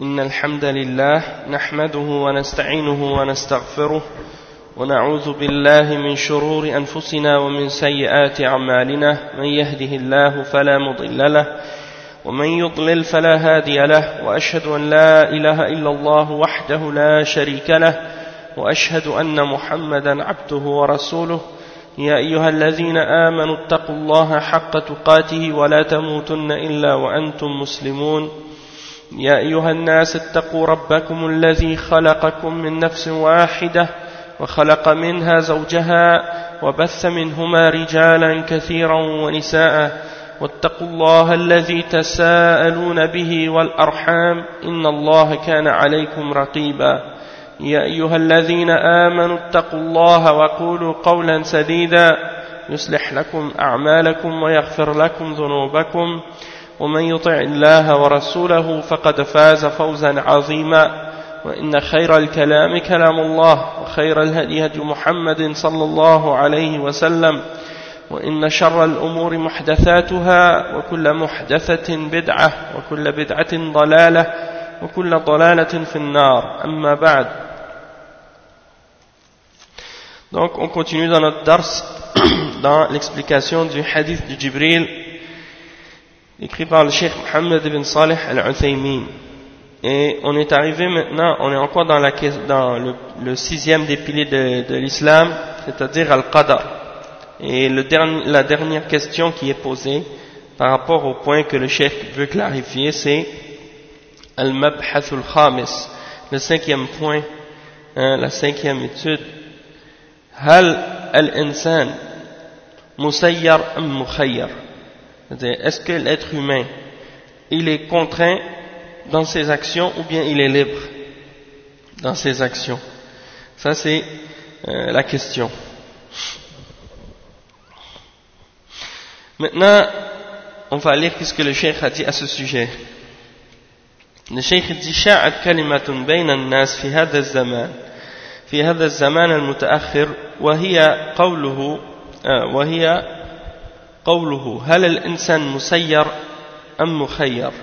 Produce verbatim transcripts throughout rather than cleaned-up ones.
إن الحمد لله نحمده ونستعينه ونستغفره ونعوذ بالله من شرور أنفسنا ومن سيئات أعمالنا من يهده الله فلا مضل له ومن يضلل فلا هادي له وأشهد أن لا إله إلا الله وحده لا شريك له وأشهد أن محمدا عبده ورسوله يا أيها الذين آمنوا اتقوا الله حق تقاته ولا تموتن إلا وأنتم مسلمون يا أيها الناس اتقوا ربكم الذي خلقكم من نفس واحدة وخلق منها زوجها وبث منهما رجالا كثيرا ونساء واتقوا الله الذي تساءلون به والأرحام إن الله كان عليكم رقيبا يا أيها الذين آمنوا اتقوا الله وقولوا قولا سديدا يصلح لكم أعمالكم ويغفر لكم ذنوبكم ومن يطع الله ورسوله فقد فاز فوزا عظيما وإن خير الكلام كلام الله وخير الهدي هدي محمد صلى الله عليه وسلم وإن شر الأمور محدثاتها وكل محدثة بدعة وكل بدعة ضلالة وكل ضلالة في النار أما بعد. Donc on continue dans notre dars dans l'explication du hadith du Jibril écrit par le Cheikh Mohammed ibn Salih al-Uthaymin. Et on est arrivé maintenant, on est encore dans, la, dans le, le sixième des piliers de, de l'islam, c'est-à-dire al-Qadar. Et le dernier, la dernière question qui est posée par rapport au point que le Cheikh veut clarifier, c'est al-Mabhath al-Khamis, le cinquième point, hein, la cinquième étude. Hal al-insan musayyar am mukhayyar? C'est-à-dire, est-ce que l'être humain, il est contraint dans ses actions ou bien il est libre dans ses actions? Ça c'est euh, la question. Maintenant, on va lire ce que le cheikh a dit à ce sujet. Le cheikh dit شاعت كلمة بين الناس في هذا الزمان في هذا الزمان المتأخر وهي قوله آه وهي قوله هل الإنسان مسير أم مخير؟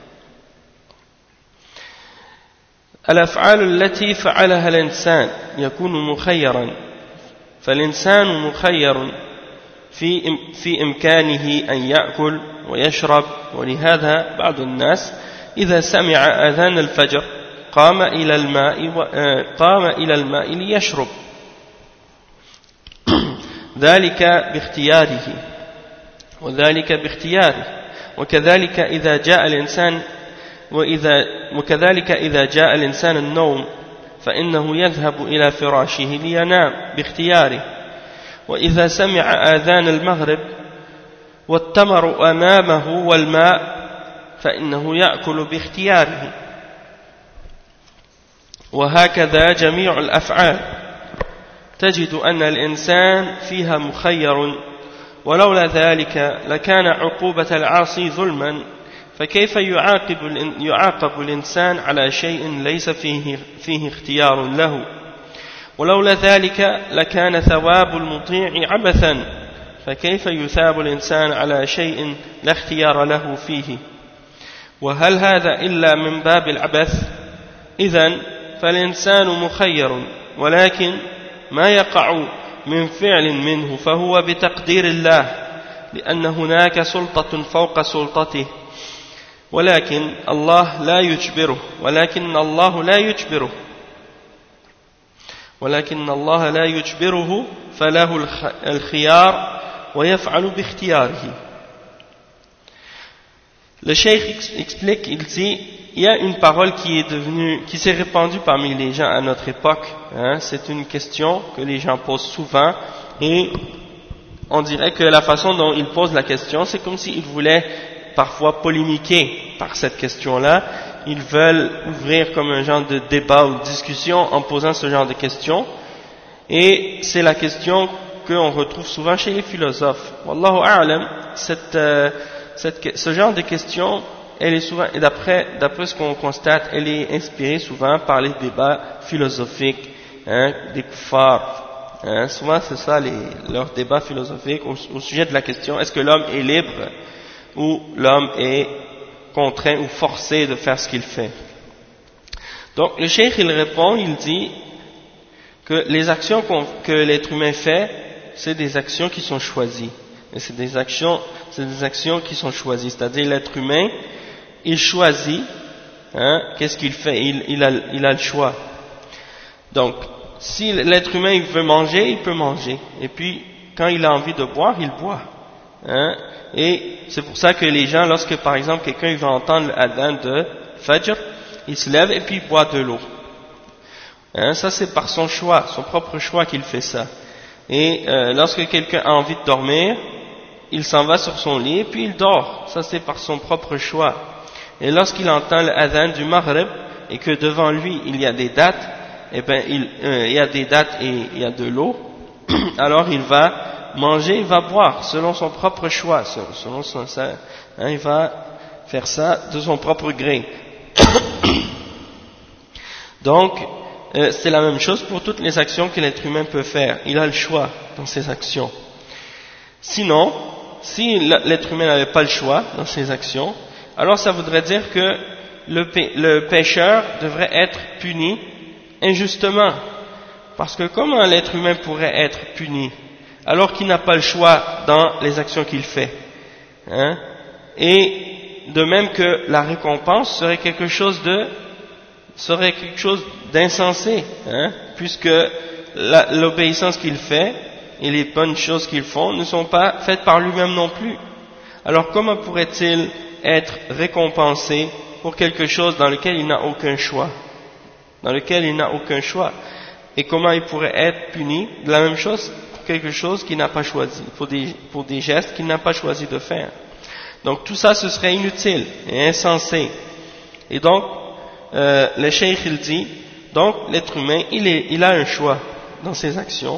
الأفعال التي فعلها الإنسان يكون مخيرا، فالإنسان مخير في في إمكانه أن يأكل ويشرب، ولهذا بعض الناس إذا سمع أذان الفجر قام إلى الماء قام إلى الماء ليشرب، ذلك باختياره وذلك باختياره وكذلك إذا جاء الإنسان وإذا وكذلك إذا جاء الإنسان النوم فإنه يذهب إلى فراشه لينام باختياره، وإذا سمع آذان المغرب والتمر أمامه والماء فإنه يأكل باختياره، وهكذا جميع الأفعال تجد أن الإنسان فيها مخير، ولولا ذلك لكان عقوبة العاصي ظلما، فكيف يعاقب يعاقب الإنسان على شيء ليس فيه فيه اختيار له؟ ولولا ذلك لكان ثواب المطيع عبثا، فكيف يثاب الإنسان على شيء لا اختيار له فيه؟ وهل هذا إلا من باب العبث؟ إذن فالإنسان مخير، ولكن ما يقع من فعل منه فهو بتقدير الله، لأن هناك سلطة فوق سلطته، ولكن الله لا يجبره ولكن الله لا يجبره ولكن الله لا يجبره فله الخيار ويفعل باختياره. Le cheikh explique, il dit, il y a une parole qui est devenue, qui s'est répandue parmi les gens à notre époque, hein, c'est une question que les gens posent souvent, et on dirait que la façon dont ils posent la question, c'est comme s'ils voulaient parfois polémiquer par cette question-là, ils veulent ouvrir comme un genre de débat ou de discussion en posant ce genre de questions, et c'est la question qu'on retrouve souvent chez les philosophes. Wallahu a'lam, cette, euh, cette, ce genre de question, elle est souvent, et d'après, d'après ce qu'on constate, elle est inspirée souvent par les débats philosophiques, hein, des kuffars. Hein, souvent c'est ça les, leurs débats philosophiques au, au sujet de la question, est-ce que l'homme est libre ou l'homme est contraint ou forcé de faire ce qu'il fait. Donc le cheikh il répond, il dit que les actions qu'on, que l'être humain fait, c'est des actions qui sont choisies. Et c'est des actions, c'est des actions qui sont choisies. C'est-à-dire l'être humain, il choisit, hein, qu'est-ce qu'il fait, il, il, a, il a le choix. Donc, si l'être humain il veut manger, il peut manger. Et puis, quand il a envie de boire, il boit. Hein. Et c'est pour ça que les gens, lorsque par exemple quelqu'un il va entendre l'adhan de Fajr, il se lève et puis il boit de l'eau. Hein, ça c'est par son choix, son propre choix qu'il fait ça. Et euh, lorsque quelqu'un a envie de dormir, il s'en va sur son lit et puis il dort. Ça c'est par son propre choix. Et lorsqu'il entend l'adhan du Maghrib et que devant lui il y a des dates, eh ben il, euh, il y a des dates et il y a de l'eau, alors il va manger, il va boire selon son propre choix, selon son, ça, hein, il va faire ça de son propre gré. Donc euh, c'est la même chose pour toutes les actions que l'être humain peut faire. Il a le choix dans ses actions. Sinon, si l'être humain n'avait pas le choix dans ses actions, alors ça voudrait dire que le, pê le pécheur devrait être puni injustement. Parce que comment l'être humain pourrait être puni alors qu'il n'a pas le choix dans les actions qu'il fait, hein? Et de même que la récompense serait quelque chose de serait quelque chose d'insensé, hein? Puisque l'obéissance qu'il fait et les bonnes choses qu'il font ne sont pas faites par lui-même non plus. Alors comment pourrait-il être récompensé pour quelque chose dans lequel il n'a aucun choix, dans lequel il n'a aucun choix? Et comment il pourrait être puni de la même chose pour quelque chose qu'il n'a pas choisi, pour des, pour des gestes qu'il n'a pas choisi de faire? Donc tout ça ce serait inutile et insensé. Et donc euh, le cheikh il dit, donc l'être humain il, est, il a un choix dans ses actions,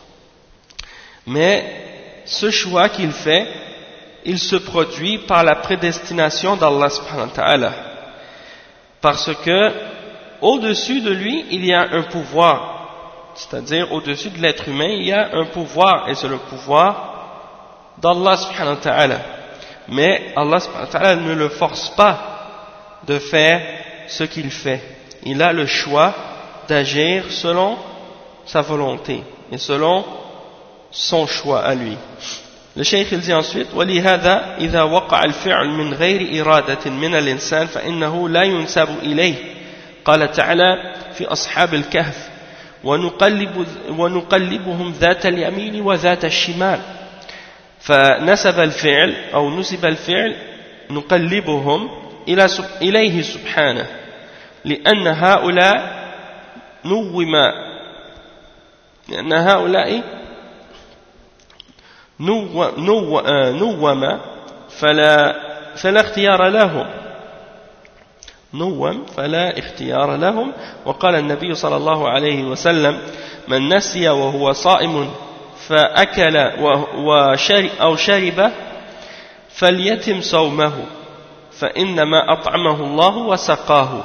mais ce choix qu'il fait, il se produit par la prédestination d'Allah subhanahu wa ta'ala, parce que au-dessus de lui il y a un pouvoir. C'est-à-dire, au-dessus de l'être humain, il y a un pouvoir, et c'est le pouvoir d'Allah subhanahu wa ta'ala. Mais Allah subhanahu wa ta'ala ne le force pas de faire ce qu'il fait. Il a le choix d'agir selon sa volonté, et selon son choix à lui. Le cheikh il dit ensuite, وَلِهَذَا إِذَا وَقَعَ الْفِعْلُ مِنْ غَيْرِ إِرَادَةٍ مِنَ الْإِنسَانِ فَإِنَّهُ لَا يُنْسَبُ إِلَيْهِ. قال تعالى في أصحاب الكهف ونقلب ونقلبهم ذات اليمين وذات الشمال. فنسب الفعل أو نسب الفعل نقلبهم إلى إليه سبحانه لأن هؤلاء نوم لأن هؤلاء نوم فلا فلا اختيار لهم نوم فلا اختيار لهم. وقال النبي صلى الله عليه وسلم من نسي وهو صائم فأكل وشرب أو شرب فليتم صومه فإنما أطعمه الله وسقاه.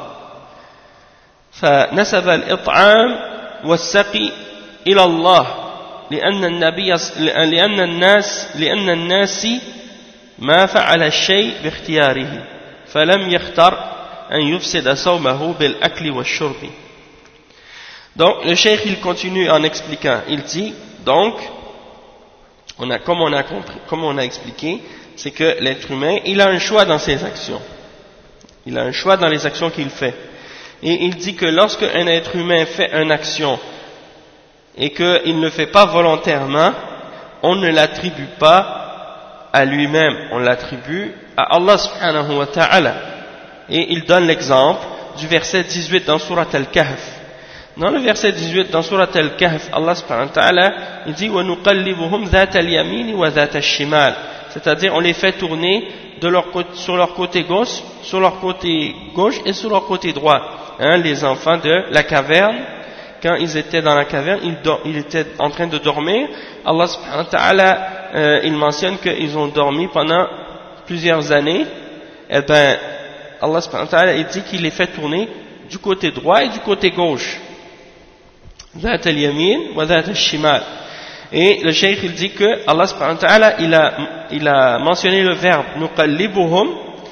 فنسب الإطعام والسقي إلى الله لأن النبي لأن الناس لأن الناس ما فعل الشيء باختياره فلم يختر أن يفسد صومه بالأكل والشرب. Donc le cheikh il continue en expliquant, il dit donc on a, comme on a compris, comme on a expliqué, c'est que l'être humain il a un choix dans ses actions, il a un choix dans les actions qu'il fait, et il dit que lorsque un être humain fait une action et qu'il ne le fait pas volontairement, on ne l'attribue pas à lui-même, on l'attribue à Allah subhanahu wa ta'ala. Et il donne l'exemple du verset dix-huit dans Surat Al-Kahf. Dans le verset dix-huit dans Surat Al-Kahf, Allah subhanahu wa ta'ala, il dit وَنُقَلِّبُهُمْ ذَاتَ الْيَمِينِ وَذَاتَ الشِّمَالِ, c'est-à-dire on les fait tourner de leur côté, sur leur côté gauche, sur leur côté gauche et sur leur côté droit. Hein, les enfants de la caverne, quand ils étaient dans la caverne, ils, ils étaient en train de dormir. Allah subhanahu wa ta'ala, euh, il mentionne qu'ils ont dormi pendant plusieurs années. Eh ben, Allah subhanahu wa ta'ala, il dit qu'il les fait tourner du côté droit et du côté gauche. ذات اليمين وذات الشمال. Et le cheikh il dit que Allah subhanahu wa ta'ala il a, il a mentionné le verbe nuqallibuhum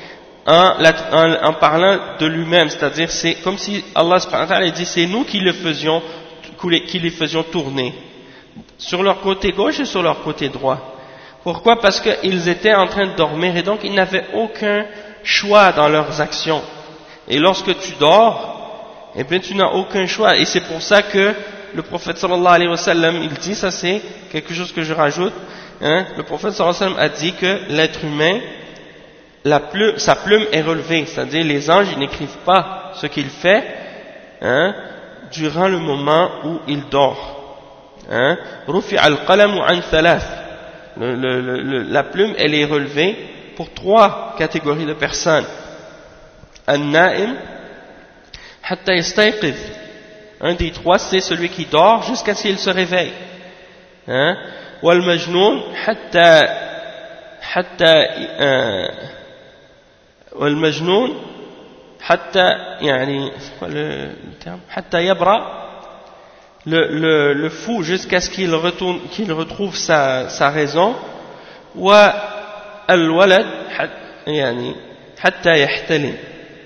en, en, en parlant de lui-même, c'est-à-dire c'est comme si Allah subhanahu wa ta'ala dit c'est nous qui le faisions, qui les faisions tourner sur leur côté gauche et sur leur côté droit. Pourquoi? Parce qu'ils étaient en train de dormir et donc ils n'avaient aucun choix dans leurs actions. Et lorsque tu dors, eh bien tu n'as aucun choix. Et c'est pour ça que le prophète sallallahu alayhi wa sallam, il dit, ça c'est quelque chose que je rajoute, hein, le prophète sallallahu alayhi wa sallam a dit que l'être humain, la plume, sa plume est relevée, c'est-à-dire les anges ils n'écrivent pas ce qu'il fait, hein, durant le moment où il dort. Hein, rufi al-qalamu an thalath. Le, le, le, la plume elle est relevée pour trois catégories de personnes. An-na'im hatta yastayqiz. Un des trois c'est celui qui dort jusqu'à ce qu'il se réveille. Hein, wal majnoun hatta hatta wal majnoun hatta yani c'est quoi le, le terme hatta yabra. Le, le, le fou jusqu'à ce qu'il retourne, qu'il retrouve sa, sa raison, wa al-walad yani hatta yahtalim.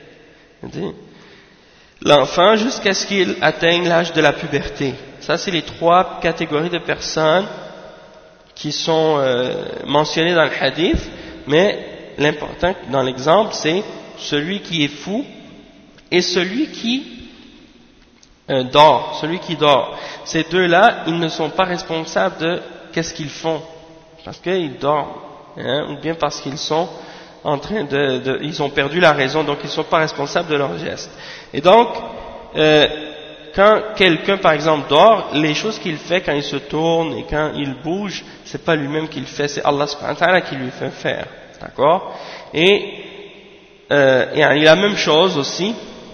L'enfant jusqu'à ce qu'il atteigne l'âge de la puberté. Ça c'est les trois catégories de personnes qui sont euh, mentionnées dans le hadith, mais l'important dans l'exemple c'est celui qui est fou et celui qui Euh, dort, celui qui dort. Ces deux-là, ils ne sont pas responsables de qu'est-ce qu'ils font, parce qu'ils dorment, hein, ou bien parce qu'ils sont en train de, de, ils ont perdu la raison, donc ils ne sont pas responsables de leurs gestes. Et donc, euh, quand quelqu'un, par exemple, dort, les choses qu'il fait quand il se tourne et quand il bouge, c'est pas lui-même qui le fait, c'est Allah subhanahu wa ta'ala qui lui fait faire, d'accord? Et euh, il y a la même chose aussi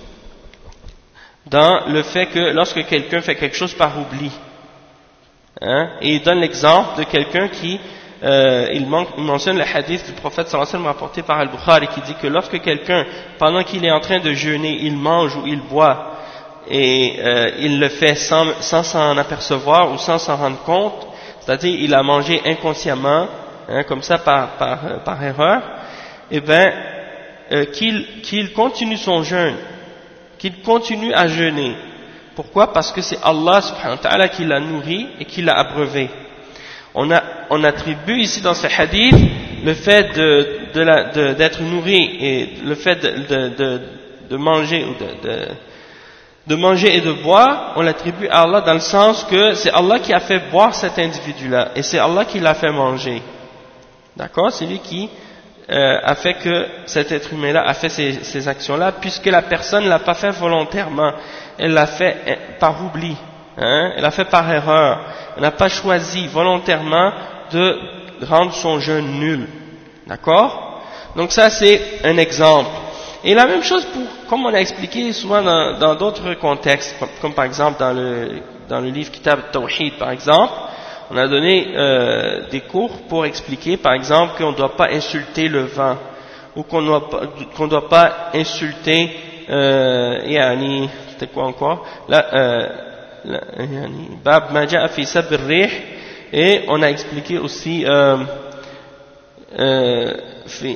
dans le fait que lorsque quelqu'un fait quelque chose par oubli, hein, et il donne l'exemple de quelqu'un qui, euh, il, manque, il mentionne le hadith du prophète sallallahu alayhi wa sallam rapporté par Al-Bukhari qui dit que lorsque quelqu'un, pendant qu'il est en train de jeûner, il mange ou il boit, et euh, il le fait sans, sans s'en apercevoir ou sans s'en rendre compte, c'est-à-dire il a mangé inconsciemment, hein, comme ça par, par, par erreur, et ben euh, qu'il, qu'il continue son jeûne, qu'il continue à jeûner. Pourquoi? Parce que c'est Allah subhanahu wa ta'ala qui l'a nourri et qui l'a abreuvé. On, a, on attribue ici dans ce hadith le fait de, de la, de, d'être nourri et le fait de, de, de, de manger ou de, de, de manger et de boire, on l'attribue à Allah dans le sens que c'est Allah qui a fait boire cet individu-là et c'est Allah qui l'a fait manger. D'accord? C'est lui qui Euh, a fait que cet être humain-là a fait ces, ces actions-là, puisque la personne ne l'a pas fait volontairement, elle l'a fait par oubli, hein, elle l'a fait par erreur, elle n'a pas choisi volontairement de rendre son jeûne nul, d'accord? Donc ça c'est un exemple. Et la même chose pour, comme on a expliqué souvent dans, dans d'autres contextes, comme, comme par exemple dans le, dans le livre Kitab al-Tawhid par exemple, on a donné euh, des cours pour expliquer, par exemple, qu'on ne doit pas insulter le vent, ou qu'on ne doit pas, qu'on doit pas insulter, euh, yani, c'était quoi encore? Là, euh, yani, Bab Maja fi Sabr Rih, et on a expliqué aussi, euh, euh, fi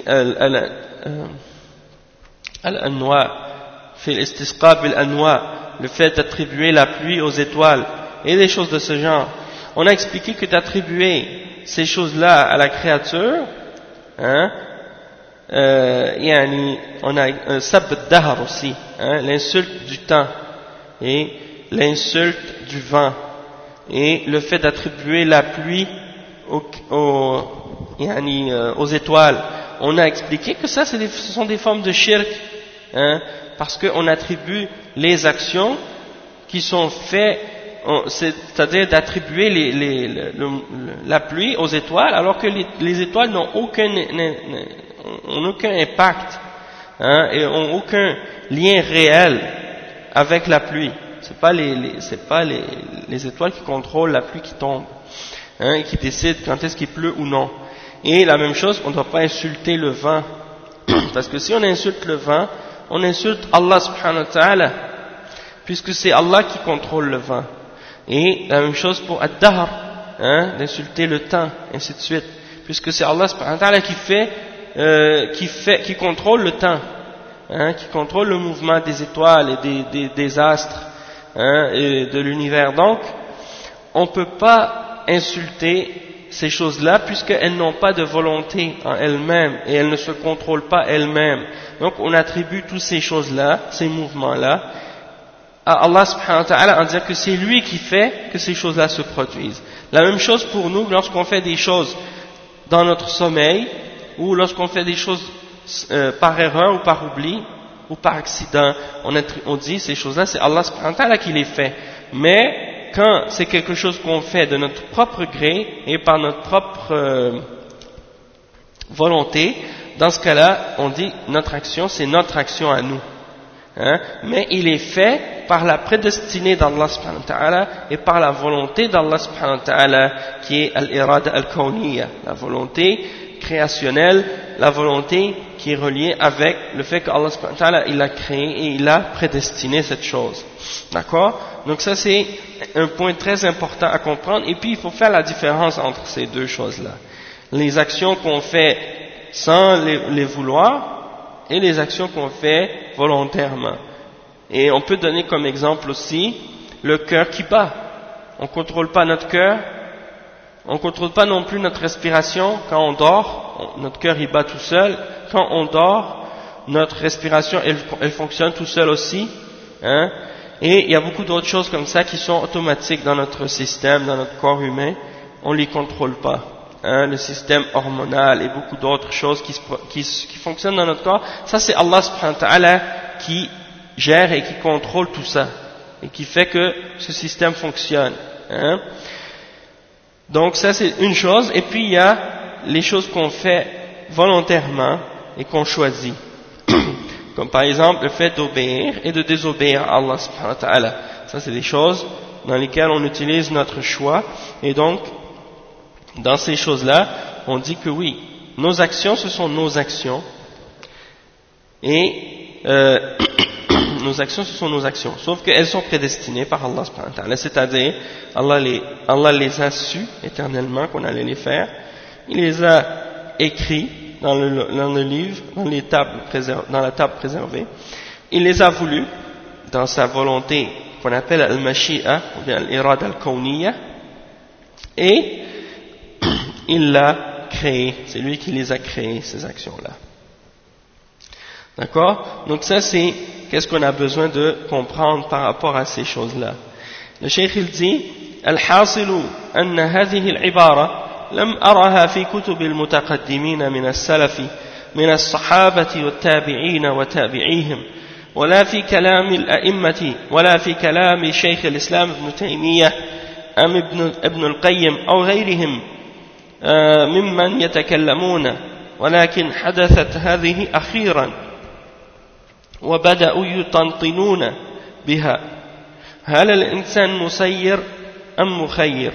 al-anwa, fi l'istisqa bil-anwa, le fait d'attribuer la pluie aux étoiles, et des choses de ce genre. On a expliqué que d'attribuer ces choses-là à la créature, hein, euh, yani, on a un sab dahr aussi, hein, l'insulte du temps et l'insulte du vent et le fait d'attribuer la pluie aux, aux, yani, euh, aux étoiles. On a expliqué que ça, c'est des, ce sont des formes de shirk, hein, parce qu'on attribue les actions qui sont faites, c'est-à-dire d'attribuer les, les, le, le, la pluie aux étoiles, alors que les, les étoiles n'ont aucun, n'ont aucun impact, hein, et n'ont aucun lien réel avec la pluie. C'est pas les, les c'est pas les, les étoiles qui contrôlent la pluie qui tombe, hein, et qui décident quand est-ce qu'il pleut ou non. Et la même chose, on ne doit pas insulter le vent, parce que si on insulte le vent, on insulte Allah subhanahu wa ta'ala, puisque c'est Allah qui contrôle le vent. Et la même chose pour ad-dahr, hein, d'insulter le temps, ainsi de suite, puisque c'est Allah subhanahu wa ta'ala qui fait euh, qui fait, qui contrôle le temps, hein, qui contrôle le mouvement des étoiles et des, des, des astres, hein, et de l'univers. Donc, on ne peut pas insulter ces choses-là puisqu'elles n'ont pas de volonté en elles-mêmes et elles ne se contrôlent pas elles-mêmes. Donc, on attribue toutes ces choses-là, ces mouvements-là, à Allah subhanahu wa ta'ala en disant que c'est lui qui fait que ces choses-là se produisent. La même chose pour nous lorsqu'on fait des choses dans notre sommeil ou lorsqu'on fait des choses euh, par erreur ou par oubli ou par accident. On, a, on dit ces choses-là, c'est Allah subhanahu wa ta'ala qui les fait. Mais quand c'est quelque chose qu'on fait de notre propre gré et par notre propre euh, volonté, dans ce cas-là, on dit notre action, c'est notre action à nous. Hein? Mais il est fait par la prédestinée d'Allah subhanahu wa ta'ala et par la volonté d'Allah subhanahu wa ta'ala qui est al-irada al-kawniyya, la volonté créationnelle, la volonté qui est reliée avec le fait qu'Allah subhanahu wa ta'ala il a créé et il a prédestiné cette chose. D'accord? Donc ça c'est un point très important à comprendre et puis il faut faire la différence entre ces deux choses-là. Les actions qu'on fait sans les, les vouloir et les actions qu'on fait volontairement. Et on peut donner comme exemple aussi le cœur qui bat. On ne contrôle pas notre cœur, on ne contrôle pas non plus notre respiration quand on dort, on, notre cœur il bat tout seul. Quand on dort, notre respiration elle, elle fonctionne tout seul aussi. Hein? Et il y a beaucoup d'autres choses comme ça qui sont automatiques dans notre système, dans notre corps humain, on ne les contrôle pas. Hein, le système hormonal et beaucoup d'autres choses qui, qui, qui fonctionnent dans notre corps, ça c'est Allah subhanahu wa ta'ala qui gère et qui contrôle tout ça et qui fait que ce système fonctionne. Hein. Donc ça c'est une chose, et puis il y a les choses qu'on fait volontairement et qu'on choisit. Comme par exemple le fait d'obéir et de désobéir à Allah subhanahu wa ta'ala. Ça c'est des choses dans lesquelles on utilise notre choix, et donc dans ces choses-là, on dit que oui, nos actions, ce sont nos actions, et euh, nos actions, ce sont nos actions, sauf qu'elles sont prédestinées par Allah subhanahu wa ta'ala, c'est-à-dire, Allah les, Allah les a su éternellement qu'on allait les faire, il les a écrits dans le, dans le livre, dans, les tables dans la table préservée, il les a voulu, dans sa volonté qu'on appelle al-mashi'a, ou bien al-irada al-kawniyya, et il l'a créé, c'est lui qui les a créées, ces actions-là. D'accord? Donc ça c'est, qu'est-ce qu'on a besoin de comprendre par rapport à ces choses-là. Le cheikh il dit, الحاصل أن هذه العبارة لم أرها في كتب المتقدمين من السلف من الصحابة والتابعين وتابعيهم ولا في كلام الأئمة ولا في كلام شيخ الإسلام ابن تيمية أم ابن, ابن القيم أو غيرهم ممن يتكلمون ولكن حدثت هذه أخيرا وبدأوا يطنطنون بها هل الإنسان مسير أم مخير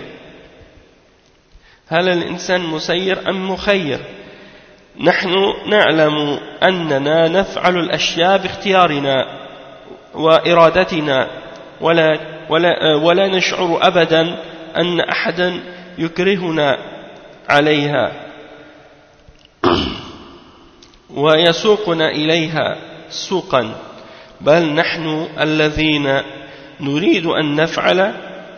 هل الإنسان مسير أم مخير نحن نعلم أننا نفعل الأشياء باختيارنا وإرادتنا ولا, ولا, ولا نشعر أبدا أن أحدا يكرهنا عليها ويسوقنا إليها سوقا بل نحن الذين نريد أن نفعل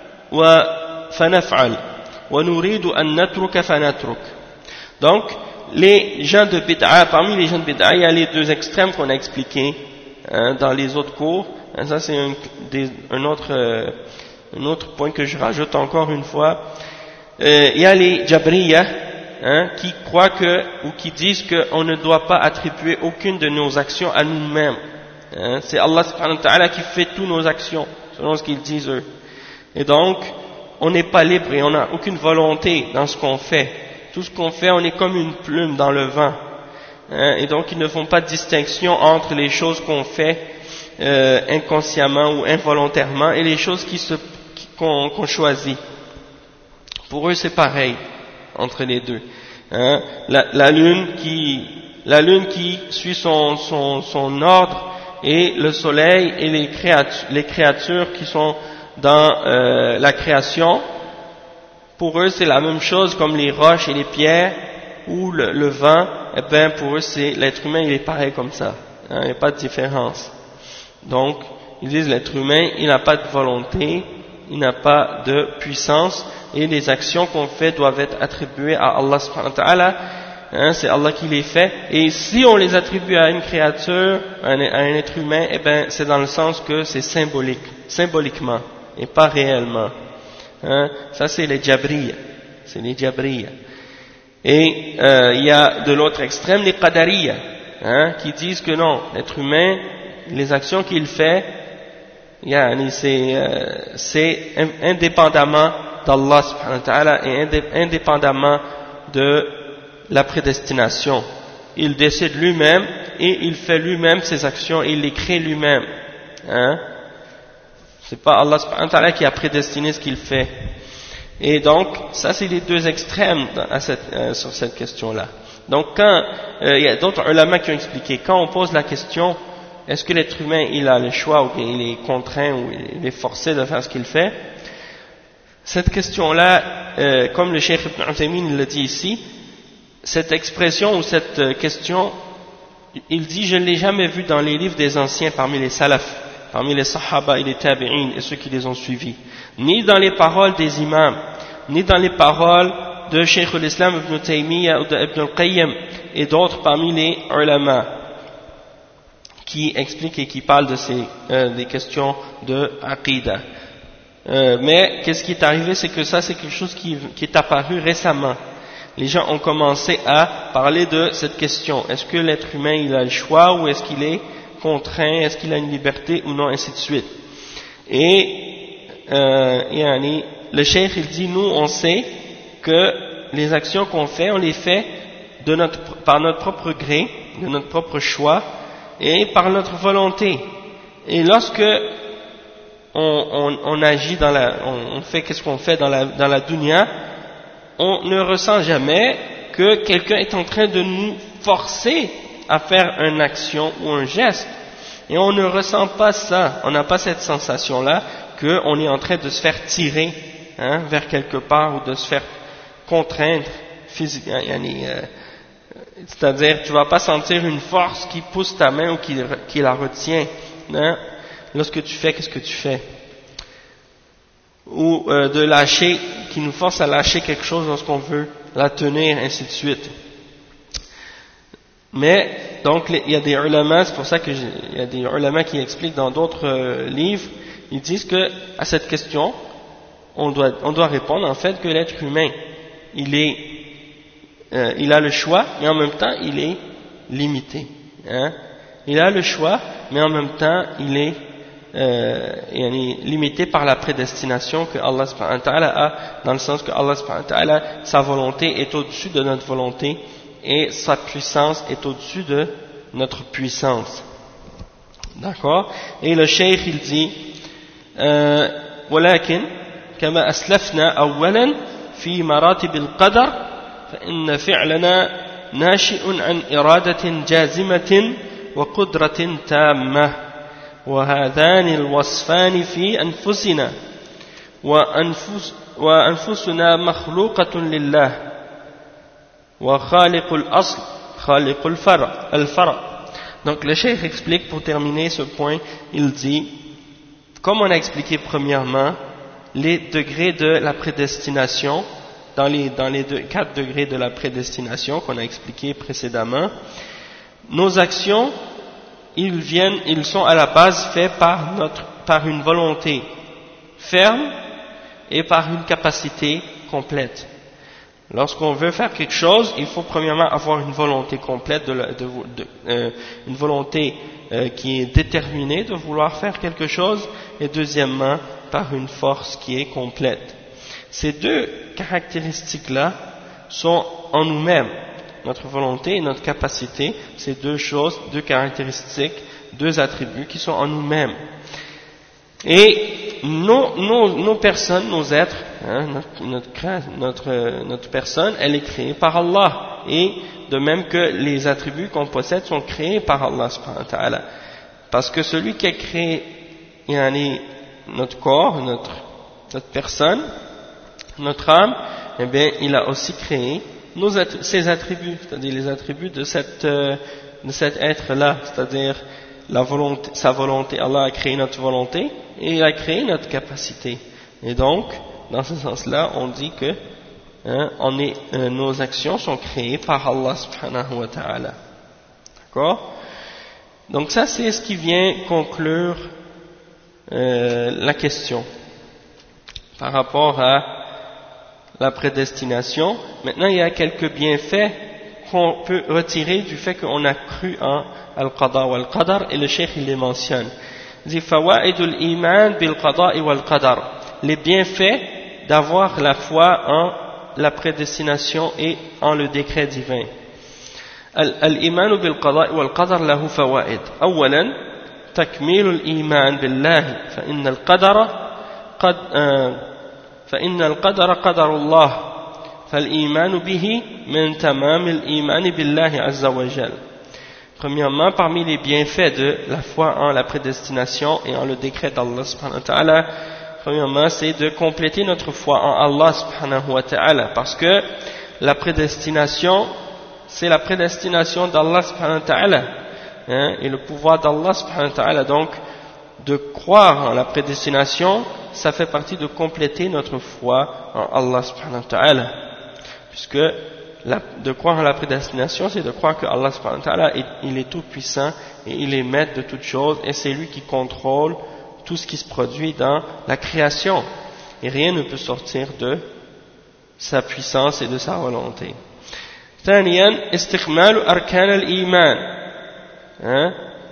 فنفعل ونريد أن نترك فنترك. Donc les gens de bid'a, parmi les gens de bid'a, il y a les deux extrêmes qu'on a expliqués hein, dans les autres cours. Hein, ça c'est un, des, un, autre, euh, un autre point que je rajoute encore une fois. Euh, il y a les Jabriya hein, qui croient que, ou qui disent qu'on ne doit pas attribuer aucune de nos actions à nous-mêmes. Hein, c'est Allah subhanahu wa ta'ala qui fait toutes nos actions, selon ce qu'ils disent eux. Et donc, on n'est pas libre et on n'a aucune volonté dans ce qu'on fait. Tout ce qu'on fait, on est comme une plume dans le vent. Hein, et donc, ils ne font pas de distinction entre les choses qu'on fait euh, inconsciemment ou involontairement et les choses qui se, qui, qu'on, qu'on choisit. Pour eux, c'est pareil entre les deux. Hein, la, la lune qui, la lune qui suit son, son, son ordre et le soleil et les créatures, les créatures qui sont dans euh, la création, pour eux c'est la même chose comme les roches et les pierres ou le, le vent eh ben pour eux c'est l'être humain il est pareil comme ça, hein, il n'y a pas de différence. Donc ils disent l'être humain il n'a pas de volonté, il n'a pas de puissance et les actions qu'on fait doivent être attribuées à Allah subhanahu wa ta'ala, hein, c'est Allah qui les fait, et si on les attribue à une créature, à un, à un être humain, eh ben c'est dans le sens que c'est symbolique, symboliquement et pas réellement. Hein, ça c'est les Jabriya, c'est les Jabriya. Et euh, il y a de l'autre extrême les Qadariya, hein, qui disent que non, l'être humain, les actions qu'il fait, yani c'est, euh, c'est indépendamment d'Allah subhanahu wa ta'ala et indépendamment de la prédestination. Il décide lui-même et il fait lui-même ses actions et il les crée lui-même. Hein? C'est pas Allah subhanahu wa ta'ala qui a prédestiné ce qu'il fait. Et donc, ça c'est les deux extrêmes à cette, euh, sur cette question-là. Donc quand, euh, il y a d'autres ulama qui ont expliqué, quand on pose la question, est-ce que l'être humain il a le choix ou bien il est contraint ou il est forcé de faire ce qu'il fait? Cette question-là, euh, comme le Cheikh Ibn Uthaymin le dit ici, cette expression ou cette question, il dit, je ne l'ai jamais vu dans les livres des anciens parmi les salafs, parmi les sahaba et les tabi'in et ceux qui les ont suivis, ni dans les paroles des imams, ni dans les paroles de Cheikh l'Islam Ibn Taymiyyah ou de Ibn al-Qayyim et d'autres parmi les ulama qui expliquent et qui parlent de ces euh, des questions de aqidah. Euh, mais qu'est-ce qui est arrivé, c'est que ça c'est quelque chose qui, qui est apparu récemment. Les gens ont commencé à parler de cette question. Est-ce que l'être humain il a le choix ou est-ce qu'il est contraint, est-ce qu'il a une liberté ou non, ainsi de suite. Et euh, yani, le cheikh il dit, nous on sait que les actions qu'on fait, on les fait de notre, par notre propre gré, de notre propre choix et par notre volonté. Et lorsque on, on, on agit dans la, on, on fait qu'est-ce qu'on fait dans la, dans la dunya, on ne ressent jamais que quelqu'un est en train de nous forcer à faire une action ou un geste. Et on ne ressent pas ça, on n'a pas cette sensation-là qu'on est en train de se faire tirer hein, vers quelque part ou de se faire contraindre physiquement. Euh, c'est-à-dire, tu ne vas pas sentir une force qui pousse ta main ou qui, qui la retient hein, lorsque tu fais qu'est-ce que tu fais. Ou euh, de lâcher, qui nous force à lâcher quelque chose lorsqu'on veut la tenir, ainsi de suite. Mais, donc, il y a des ulama, c'est pour ça qu'il y a des ulama qui expliquent dans d'autres euh, livres, ils disent que, à cette question, on doit, on doit répondre en fait que l'être humain, il est, euh, il a le choix, mais en même temps, il est limité. Hein? Il a le choix, mais en même temps, il est Euh, limité par la prédestination que Allah subhanahu wa ta'ala a, dans le sens que Allah subhanahu wa ta'ala, sa volonté est au-dessus de notre volonté et sa puissance est au-dessus de notre puissance. D'accord? Et le cheikh il dit ولكن كما أسلفنا أولا في مراتب القدر فإن فعلنا ناشئ عن إرادة جازمة وقدرة تامة وهذان الوصفان في أنفسنا وأنفس وأنفسنا مخلوقة لله وخالق الأصل خالق الفرع الفرع. Donc le cheikh explique pour terminer ce point, il dit, comme on a expliqué premièrement, les degrés de la prédestination, dans les, dans les deux, quatre degrés de la prédestination qu'on a expliqué précédemment, nos actions ils viennent, ils sont à la base faits par notre, par une volonté ferme et par une capacité complète. Lorsqu'on veut faire quelque chose, il faut premièrement avoir une volonté complète, de, de, de, euh, une volonté euh, qui est déterminée de vouloir faire quelque chose, et deuxièmement par une force qui est complète. Ces deux caractéristiques-là sont en nous-mêmes. Notre volonté et notre capacité, c'est deux choses, deux caractéristiques, deux attributs qui sont en nous-mêmes. Et nos, nos, nos personnes, nos êtres, hein, notre, notre, notre, notre personne, elle est créée par Allah. Et de même que les attributs qu'on possède sont créés par Allah subhanahu wa ta'ala. Parce que celui qui a créé yani, notre corps, notre, notre personne, notre âme, eh bien, il a aussi créé nos, ses attributs, c'est-à-dire les attributs de, cette, euh, de cet être-là, c'est-à-dire la volonté, sa volonté. Allah a créé notre volonté et il a créé notre capacité. Et donc, dans ce sens-là, on dit que hein, on est, euh, nos actions sont créées par Allah subhanahu wa ta'ala. D'accord? Donc ça, c'est ce qui vient conclure euh, la question par rapport à la prédestination. Maintenant, il y a quelques bienfaits qu'on peut retirer du fait qu'on a cru en al-qada wa al-qadar, et le cheikh il les mentionne. Il dit fawaidul iman bil qada wal qadar, les bienfaits d'avoir la foi en la prédestination et en le décret divin. Al-iman bil qada wal qadar lahu fawaid. Awalan, takmil al-iman billah, fa inna al-qadara qad fa inna al-qadara qadarullah. فالإيمان به من تمام الإيمان بالله عز وجل. Premièrement, parmi les bienfaits de la foi en la prédestination et en le décret d'Allah subhanahu wa ta'ala, premièrement, c'est de compléter notre foi en Allah subhanahu wa ta'ala, parce que la prédestination, c'est la prédestination d'Allah subhanahu wa ta'ala, hein, et le pouvoir d'Allah subhanahu wa ta'ala. Donc, de croire en la prédestination, ça fait partie de compléter notre foi en Allah subhanahu wa ta'ala. Puisque la, de croire en la prédestination, c'est de croire que Allah subhanahu wa ta'ala, il est tout puissant et il est maître de toutes choses, et c'est lui qui contrôle tout ce qui se produit dans la création, et rien ne peut sortir de sa puissance et de sa volonté. ثانيا استكمال أركان الإيمان, hein?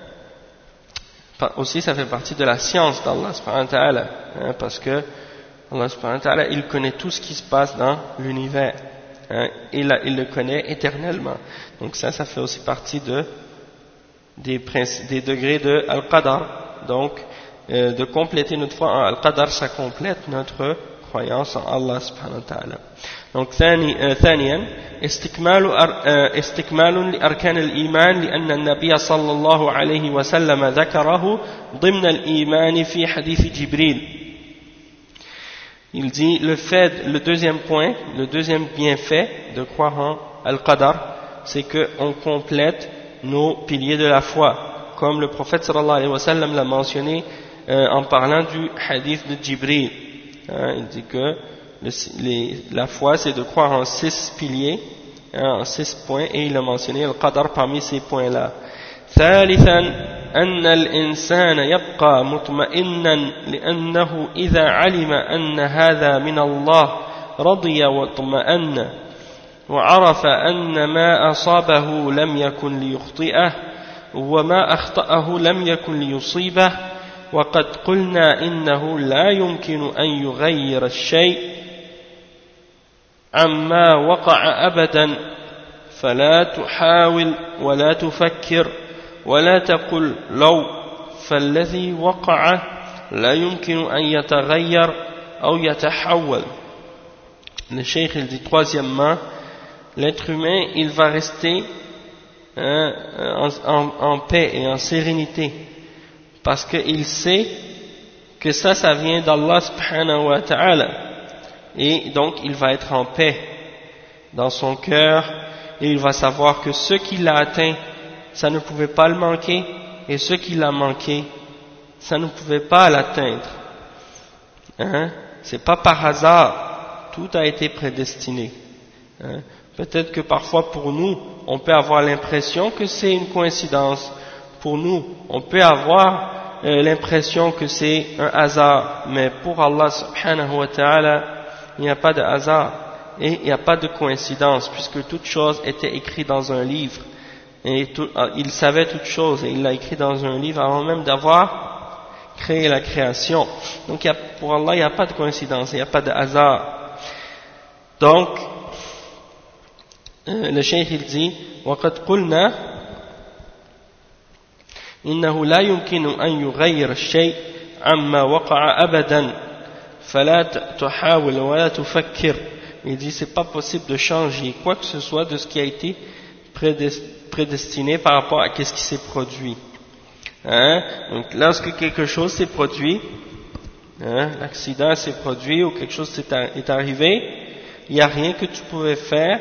Aussi ça fait partie de la science d'Allah subhanahu wa ta'ala, hein? Parce que Allah subhanahu wa ta'ala, il connaît tout ce qui se passe dans l'univers. Hein, il, a, il le connaît éternellement. Donc ça, ça fait aussi partie de, des, des degrés de Al-Qadar. Donc, euh, de compléter notre foi en Al-Qadar, ça complète notre croyance en Allah subhanahu wa ta'ala. Donc, ثانيا استكمال استكمال لأركان الإيمان لأن النبي صلى الله عليه وسلم ذكره ضمن الإيمان في حديث جبريل. Il dit, le fait, le deuxième point, le deuxième bienfait de croire en Al-Qadar, c'est qu'on complète nos piliers de la foi, comme le prophète sallallahu alayhi wa sallam l'a mentionné euh, en parlant du hadith de Jibril. Hein, il dit que le, les, la foi, c'est de croire en six piliers, hein, en six points, et il a mentionné Al-Qadar parmi ces points-là. ثالثا أن الإنسان يبقى مطمئنا لأنه إذا علم أن هذا من الله رضي واطمأن وعرف أن ما أصابه لم يكن ليخطئه وما أخطأه لم يكن ليصيبه وقد قلنا إنه لا يمكن أن يغير الشيء عما وقع أبدا فلا تحاول ولا تفكر ولا تقل لو فالذي وقع لا يمكن أن يتغير أو يتحول. Le cheikh il dit troisièmement, l'être humain il va rester hein, en, en, en paix et en sérénité parce qu'il sait que ça ça vient d'Allah subhanahu wa ta'ala, et donc il va être en paix dans son cœur, et il va savoir que ce qui l'a atteint ça ne pouvait pas le manquer, et ce qui l'a manqué, ça ne pouvait pas l'atteindre. Hein? C'est pas par hasard, tout a été prédestiné. Hein? Peut-être que parfois pour nous, on peut avoir l'impression que c'est une coïncidence. Pour nous, on peut avoir euh, l'impression que c'est un hasard, mais pour Allah subhanahu wa ta'ala, il n'y a pas de hasard, et il n'y a pas de coïncidence, puisque toute chose était écrite dans un livre. Et tout, il savait toutes choses et il l'a écrit dans un livre avant même d'avoir créé la création. Donc il y a, pour Allah il n'y a pas de coïncidence, il n'y a pas de hasard. Donc euh, le cheikh il dit وقد قلنا إنه لا يمكن أن يغير الشيء عما وقع أبدا فلا تحاول ولا تفكر. Il dit c'est pas possible de changer quoi que ce soit de ce qui a été prédestiné prédestiné par rapport à ce qui s'est produit. Hein? Donc, lorsque quelque chose s'est produit, hein, l'accident s'est produit ou quelque chose est arrivé, il n'y a rien que tu pouvais faire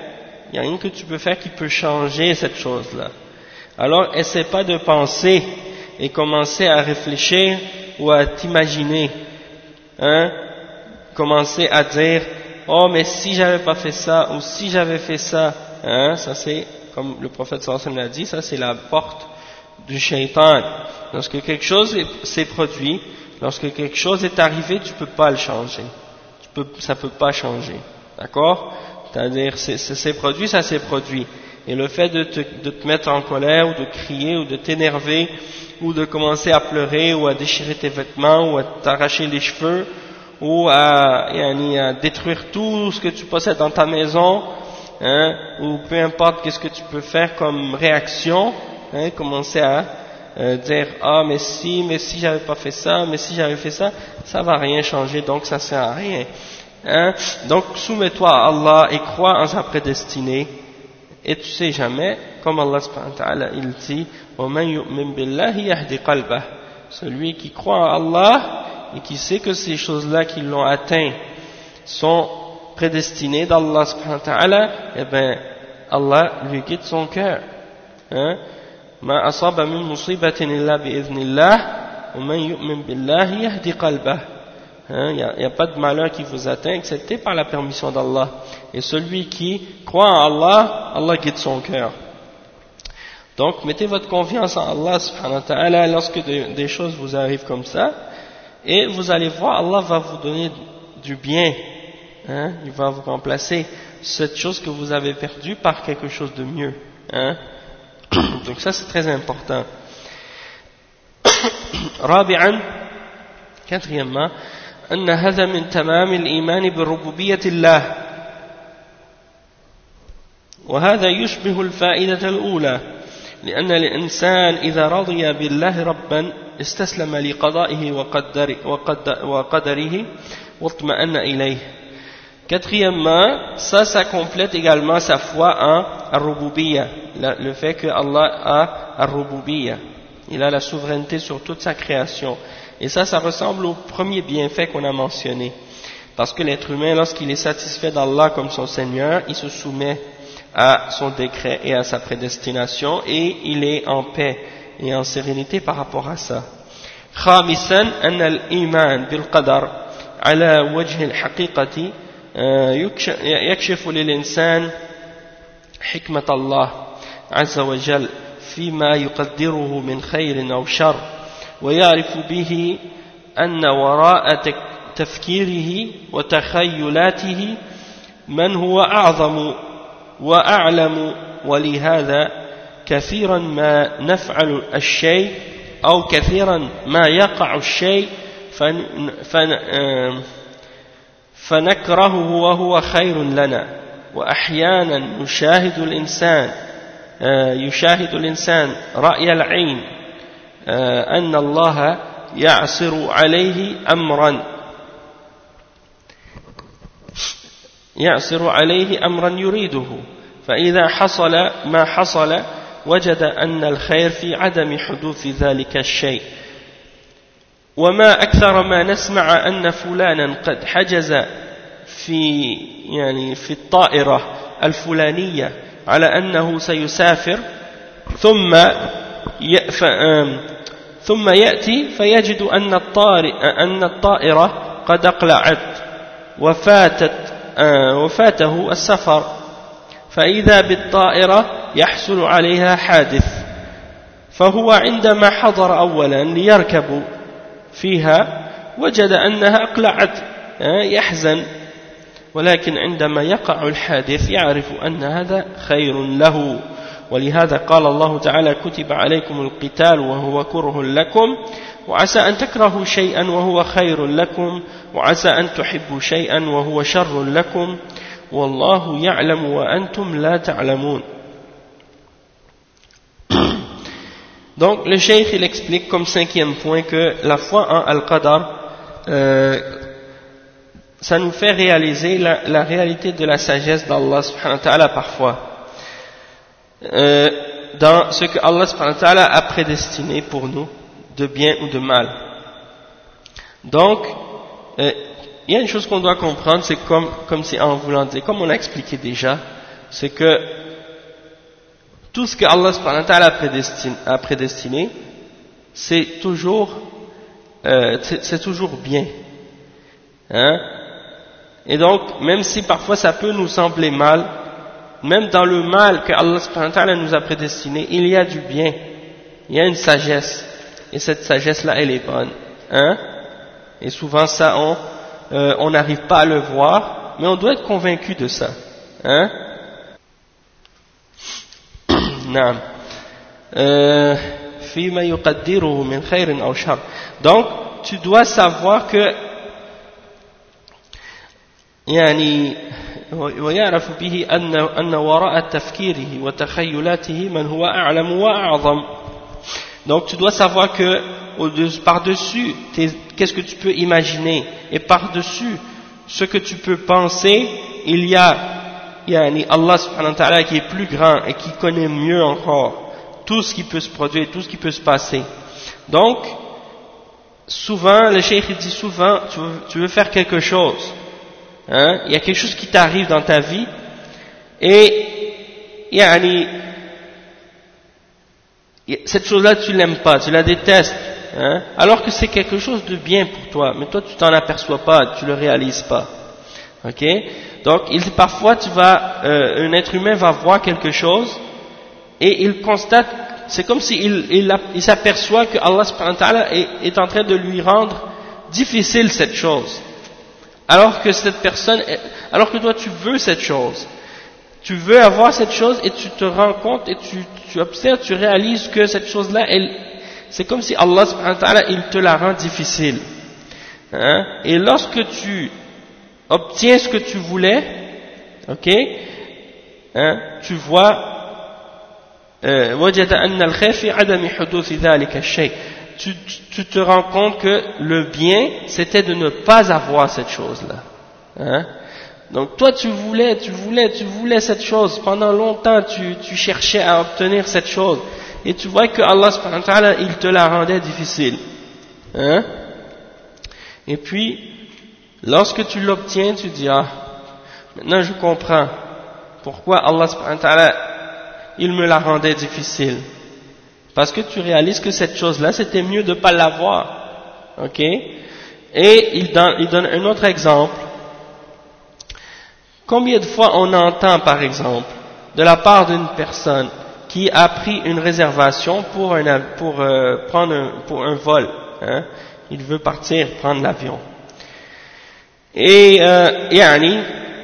Il n'y a rien que tu peux faire qui peut changer cette chose-là. Alors, essaie pas de penser et commencer à réfléchir ou à t'imaginer, hein, commencer à dire, oh, mais si j'avais pas fait ça, ou si j'avais fait ça, hein, ça c'est, comme le prophète sallallahu alayhi wa sallam l'a dit, ça c'est la porte du shaitan. Lorsque quelque chose s'est produit, lorsque quelque chose est arrivé, tu peux pas le changer. Tu peux, ça peut pas changer. D'accord? C'est-à-dire, c'est, c'est, c'est produit, ça s'est produit. Et le fait de te, de te mettre en colère, ou de crier, ou de t'énerver, ou de commencer à pleurer, ou à déchirer tes vêtements, ou à t'arracher les cheveux, ou à, à détruire tout ce que tu possèdes dans ta maison, hein, ou peu importe qu'est-ce que tu peux faire comme réaction, hein, commencer à euh, dire ah mais si, mais si j'avais pas fait ça, mais si j'avais fait ça, ça va rien changer, donc ça sert à rien. Hein? Donc soumets-toi à Allah et crois en sa prédestinée, et tu sais jamais, comme Allah subhanahu wa ta'ala il dit, وَمَنْ يُؤْمِنْ بِاللَّهِ يَهْدِ قَلْبَهُ, celui qui croit en Allah et qui sait que ces choses-là qui l'ont atteint sont prédestinées d'Allah subhanahu wa ta'ala, eh bien Allah lui guide son cœur. Hein? ما أصاب من مصيبة إلا بإذن الله ومن يؤمن بالله يهدي قلبه. Il n'y a, a pas de malheur qui vous atteint excepté par la permission d'Allah. Et celui qui croit en Allah, Allah guide son cœur. Donc mettez votre confiance en Allah subhanahu wa ta'ala lorsque de, des choses vous arrivent comme ça, et vous allez voir, Allah va vous donner du bien. Hein? Il va vous remplacer cette chose que vous avez perdue par quelque chose de mieux. Hein? Donc ça c'est très important. رابعا, quatrièmement, أن هذا من تمام الإيمان بربوبية الله، وهذا يشبه الفائدة الأولى، لأن الإنسان إذا رضي بالله ربا استسلم لقضائه وقدر وقدره واطمأن إليه. Quatrièmement, ça, ça complète également sa foi en Ar-Rububiyya, le fait que Allah a Ar-Rububiyya, il a la souveraineté sur toute sa création. Et ça, ça ressemble au premier bienfait qu'on a mentionné. Parce que l'être humain, lorsqu'il est satisfait d'Allah comme son Seigneur, il se soumet à son décret et à sa prédestination, et il est en paix et en sérénité par rapport à ça. خامسا أن الإيمان بالقدر على وجه الحقيقة يكشف للإنسان حكمة الله عز وجل فيما يقدره من خير أو شر، ويعرف به أن وراء تفكيره وتخيلاته من هو أعظم وأعلم، ولهذا كثيرا ما نفعل الشيء أو كثيرا ما يقع الشيء فنكرهه وهو خير لنا، وأحيانا يشاهد الإنسان يشاهد الإنسان رأي العين أن الله يعصر عليه أمرا يعصر عليه أمرا يريده، فإذا حصل ما حصل وجد أن الخير في عدم حدوث ذلك الشيء. وما أكثر ما نسمع أن فلانا قد حجز في يعني في الطائرة الفلانية على أنه سيسافر، ثم ثم يأتي فيجد أن أن الطائرة قد أقلعت وفاتت وفاته السفر، فإذا بالطائرة يحصل عليها حادث، فهو عندما حضر أولا ليركب فيها وجد أنها أقلعت يحزن، ولكن عندما يقع الحادث يعرف أن هذا خير له. ولهذا قال الله تعالى كتب عليكم القتال وهو كره لكم، وعسى أن تكرهوا شيئا وهو خير لكم، وعسى أن تحبوا شيئا وهو شر لكم، والله يعلم وأنتم لا تعلمون. Donc le cheikh il explique comme cinquième point que la foi en Al-Qadar euh, ça nous fait réaliser la, la réalité de la sagesse d'Allah subhanahu wa ta'ala parfois euh, dans ce que Allah subhanahu wa ta'ala a prédestiné pour nous de bien ou de mal. Donc euh, il y a une chose qu'on doit comprendre, c'est comme, comme c'est en voulant dire, comme on a expliqué déjà, c'est que tout ce que Allah subhanahu wa ta'ala a prédestiné, a prédestiné c'est toujours, euh, c'est, c'est toujours bien. Hein? Et donc, même si parfois ça peut nous sembler mal, même dans le mal que Allah subhanahu wa ta'ala nous a prédestiné, il y a du bien, il y a une sagesse, et cette sagesse-là, elle est bonne. Hein? Et souvent ça, on euh, on n'arrive pas à le voir, mais on doit être convaincu de ça. Hein? Naam. Euh, فيما يقدره من خير أو شر. Donc, tu dois savoir que يعني ويعرف به أن أن وراء تفكيره وتخيلاته من هو أعلم وأعظم. Donc, tu dois savoir que par-dessus, qu'est-ce que tu peux imaginer, et par-dessus ce que tu peux penser, il y a yani Allah subhanahu wa ta'ala qui est plus grand et qui connaît mieux encore tout ce qui peut se produire, tout ce qui peut se passer. Donc, souvent, le cheikh dit souvent, tu veux, tu veux faire quelque chose, hein, il y a quelque chose qui t'arrive dans ta vie, et yani, cette chose-là tu l'aimes pas, tu la détestes, hein, alors que c'est quelque chose de bien pour toi, mais toi tu t'en aperçois pas, tu le réalises pas. Ok? Donc, il, parfois tu vas, euh, un être humain va voir quelque chose et il constate, c'est comme s'il il, il s'aperçoit que Allah subhanahu wa ta'ala est, est en train de lui rendre difficile cette chose, alors que cette personne, alors que toi tu veux cette chose. Tu veux avoir cette chose et tu te rends compte et tu, tu observes, tu réalises que cette chose-là, elle, c'est comme si Allah subhanahu wa ta'ala, il te la rend difficile. Hein? Et lorsque tu obtiens ce que tu voulais, ok, hein, tu vois, وجد أن الخير في عدم حدوث ذلك الشيء. Tu, tu te rends compte que le bien, c'était de ne pas avoir cette chose-là. Hein? Donc toi tu voulais, tu voulais, tu voulais cette chose, pendant longtemps tu, tu cherchais à obtenir cette chose, et tu vois que Allah subhanahu wa ta'ala, il te la rendait difficile. Hein? Et puis, lorsque tu l'obtiens, tu dis, ah, maintenant je comprends pourquoi Allah subhanahu wa ta'ala, il me la rendait difficile. Parce que tu réalises que cette chose-là, c'était mieux de ne pas l'avoir. Ok? Et il donne, il donne un autre exemple. Combien de fois on entend, par exemple, de la part d'une personne qui a pris une réservation pour un, pour, euh, prendre un, pour un vol, hein? Il veut partir prendre l'avion. Et, euh, yani,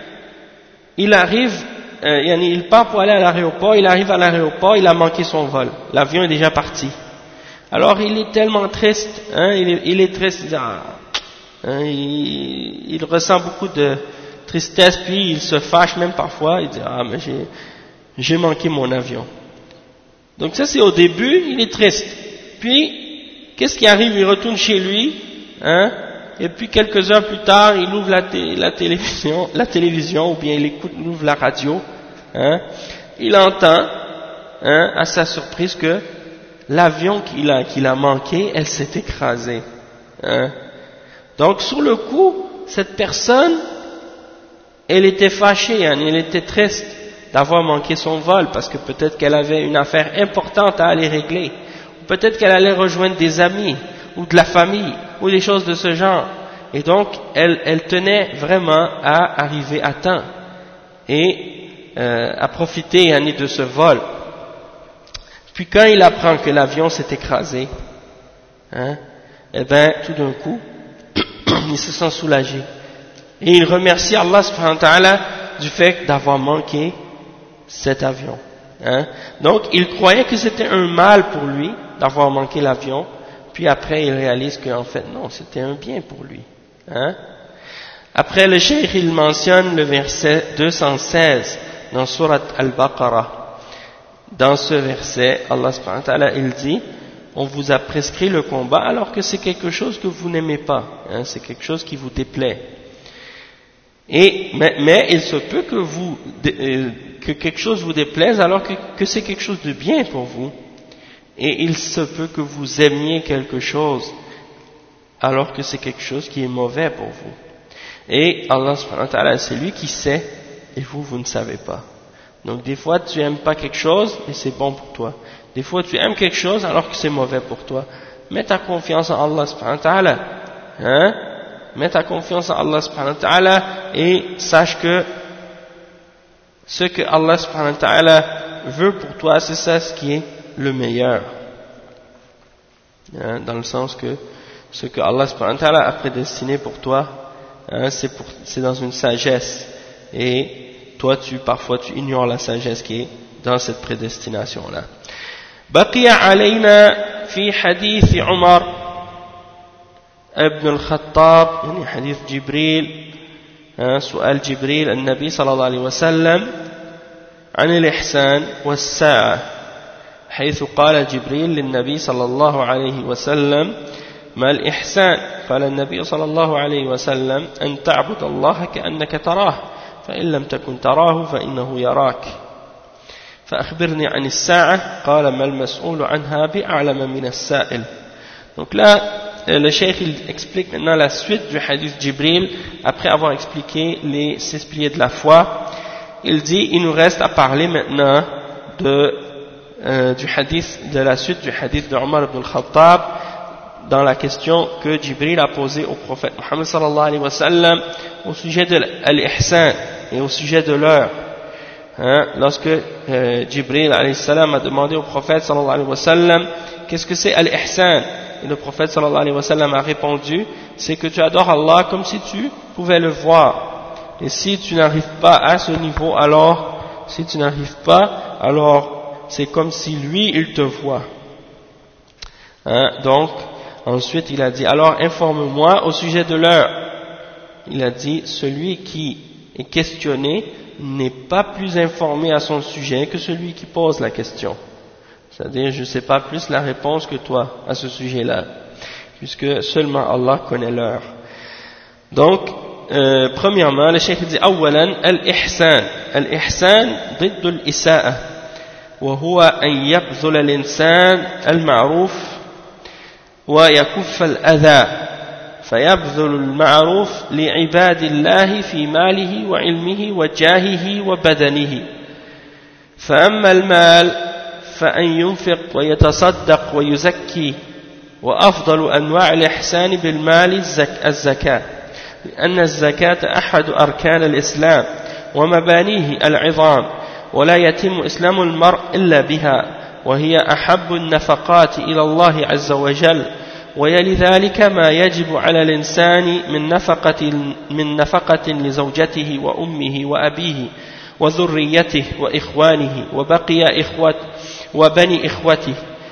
il arrive, euh, yani, il part pour aller à l'aéroport, il arrive à l'aéroport, il a manqué son vol. L'avion est déjà parti. Alors il est tellement triste, hein? il, est, il est triste, il, dit, ah, hein, il, il ressent beaucoup de tristesse, puis il se fâche même parfois, il dit, ah, mais j'ai, j'ai manqué mon avion. Donc ça c'est au début, il est triste. Puis, qu'est-ce qui arrive? Il retourne chez lui, hein, et puis quelques heures plus tard, il ouvre la, té la télévision, la télévision, ou bien il écoute, il ouvre la radio, hein, il entend, hein, à sa surprise que l'avion qu'il a, qu'il a manqué, elle s'est écrasée. Hein. Donc sur le coup, cette personne, elle était fâchée, hein, elle était triste d'avoir manqué son vol, parce que peut-être qu'elle avait une affaire importante à aller régler, ou peut-être qu'elle allait rejoindre des amis, ou de la famille, ou des choses de ce genre. Et donc, elle, elle tenait vraiment à arriver à temps, et euh, à profiter hein, de ce vol. Puis quand il apprend que l'avion s'est écrasé, hein, eh bien, tout d'un coup, il se sent soulagé. Et il remercie Allah subhanahu wa ta'ala du fait d'avoir manqué cet avion. Hein. Donc, il croyait que c'était un mal pour lui d'avoir manqué l'avion, puis après il réalise qu'en fait, non, c'était un bien pour lui. Hein. Après, le cheikh, il mentionne le verset deux cent seize dans Surat Al-Baqarah. Dans ce verset, Allah subhanahu wa ta'ala, il dit, on vous a prescrit le combat alors que c'est quelque chose que vous n'aimez pas, hein, c'est quelque chose qui vous déplaît. Et, mais, mais il se peut que, vous, que quelque chose vous déplaise alors que, que c'est quelque chose de bien pour vous. Et il se peut que vous aimiez quelque chose alors que c'est quelque chose qui est mauvais pour vous. Et Allah subhanahu wa ta'ala, c'est lui qui sait et vous, vous ne savez pas. Donc des fois tu aimes pas quelque chose et c'est bon pour toi. Des fois tu aimes quelque chose alors que c'est mauvais pour toi. Mets ta confiance en Allah subhanahu wa ta'ala. Hein? Mets ta confiance en Allah subhanahu wa ta'ala et sache que ce que Allah subhanahu wa ta'ala veut pour toi, c'est ça ce qui est le meilleur. Hein? Dans le sens que ce que Allah subhanahu wa ta'ala a prédestiné pour toi, hein, c'est, pour, c'est dans une sagesse. Et toi, tu, parfois, tu ignores la sagesse qui est dans cette prédestination-là. بقي علينا في حديث عمر ابن الخطاب يعني حديث جبريل سؤال جبريل النبي صلى الله عليه وسلم عن الإحسان والساعة حيث قال جبريل للنبي صلى الله عليه وسلم ما الإحسان قال النبي صلى الله عليه وسلم أن تعبد الله كأنك تراه فإن لم تكن تراه فإنه يراك فأخبرني عن الساعة قال ما المسؤول عنها بأعلم من السائل. Donc là le cheikh il explique maintenant la suite du hadith Jibril après avoir expliqué les six piliers de la foi. Il dit il nous reste à parler maintenant de, euh, du hadith, de la suite du hadith de Omar ibn al-Khattab dans la question que Jibril a posée au prophète Muhammad sallallahu alayhi wa sallam au sujet de l'ihsan et au sujet de l'heure. Hein, lorsque euh, Jibril alayhi salam a demandé au prophète sallallahu alayhi wa sallam qu'est-ce que c'est al-ihsan, et le prophète sallallahu alayhi wa sallam a répondu c'est que tu adores Allah comme si tu pouvais le voir, et si tu n'arrives pas à ce niveau alors si tu n'arrives pas alors c'est comme si lui il te voit. Hein, donc ensuite il a dit alors informe-moi au sujet de l'heure. Il a dit celui qui est questionné n'est pas plus informé à son sujet que celui qui pose la question. C'est-à-dire, je ne sais pas plus la réponse que toi à ce sujet-là, puisque seulement Allah connaît l'heure. Donc, euh, premièrement, le cheikh dit أولا الإحسان الإحسان ضد الإساءة وهو أن يبذل الإنسان المعروف ويكف الأذى فيبذل المعروف لعباد الله في ماله وعلمه وجاهه وبدنه. فأما المال فأن ينفق ويتصدق ويزكي، وأفضل أنواع الإحسان بالمال الزكاة، لأن الزكاة أحد أركان الإسلام ومبانيه العظام، ولا يتم إسلام المرء إلا بها، وهي أحب النفقات إلى الله عز وجل. ويلي ذلك ما يجب على الإنسان من نفقة من نفقة لزوجته وأمه وأبيه وذريته وإخوانه وبقي إخوة وبني إخوته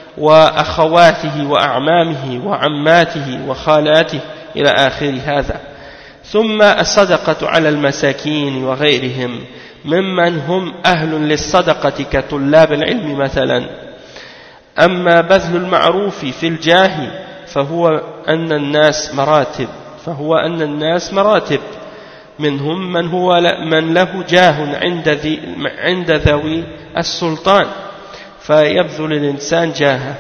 وأخواته وأعمامه وعماته وخالاته إلى آخر هذا. ثم الصدقة على المساكين وغيرهم ممن هم أهل للصدقة كطلاب العلم مثلا. أما بذل المعروف في الجاه فهو أن الناس مراتب فهو أن الناس مراتب منهم من هو من له جاه عند ذي عند ذوي السلطان فيبذل الإنسان جاهه،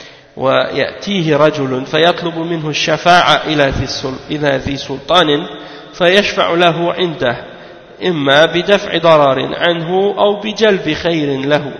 ويأتيه رجل فيطلب منه الشفاعة إلى ذي سلطان فيشفع له عنده إما بدفع ضرر عنه أو بجلب خير له.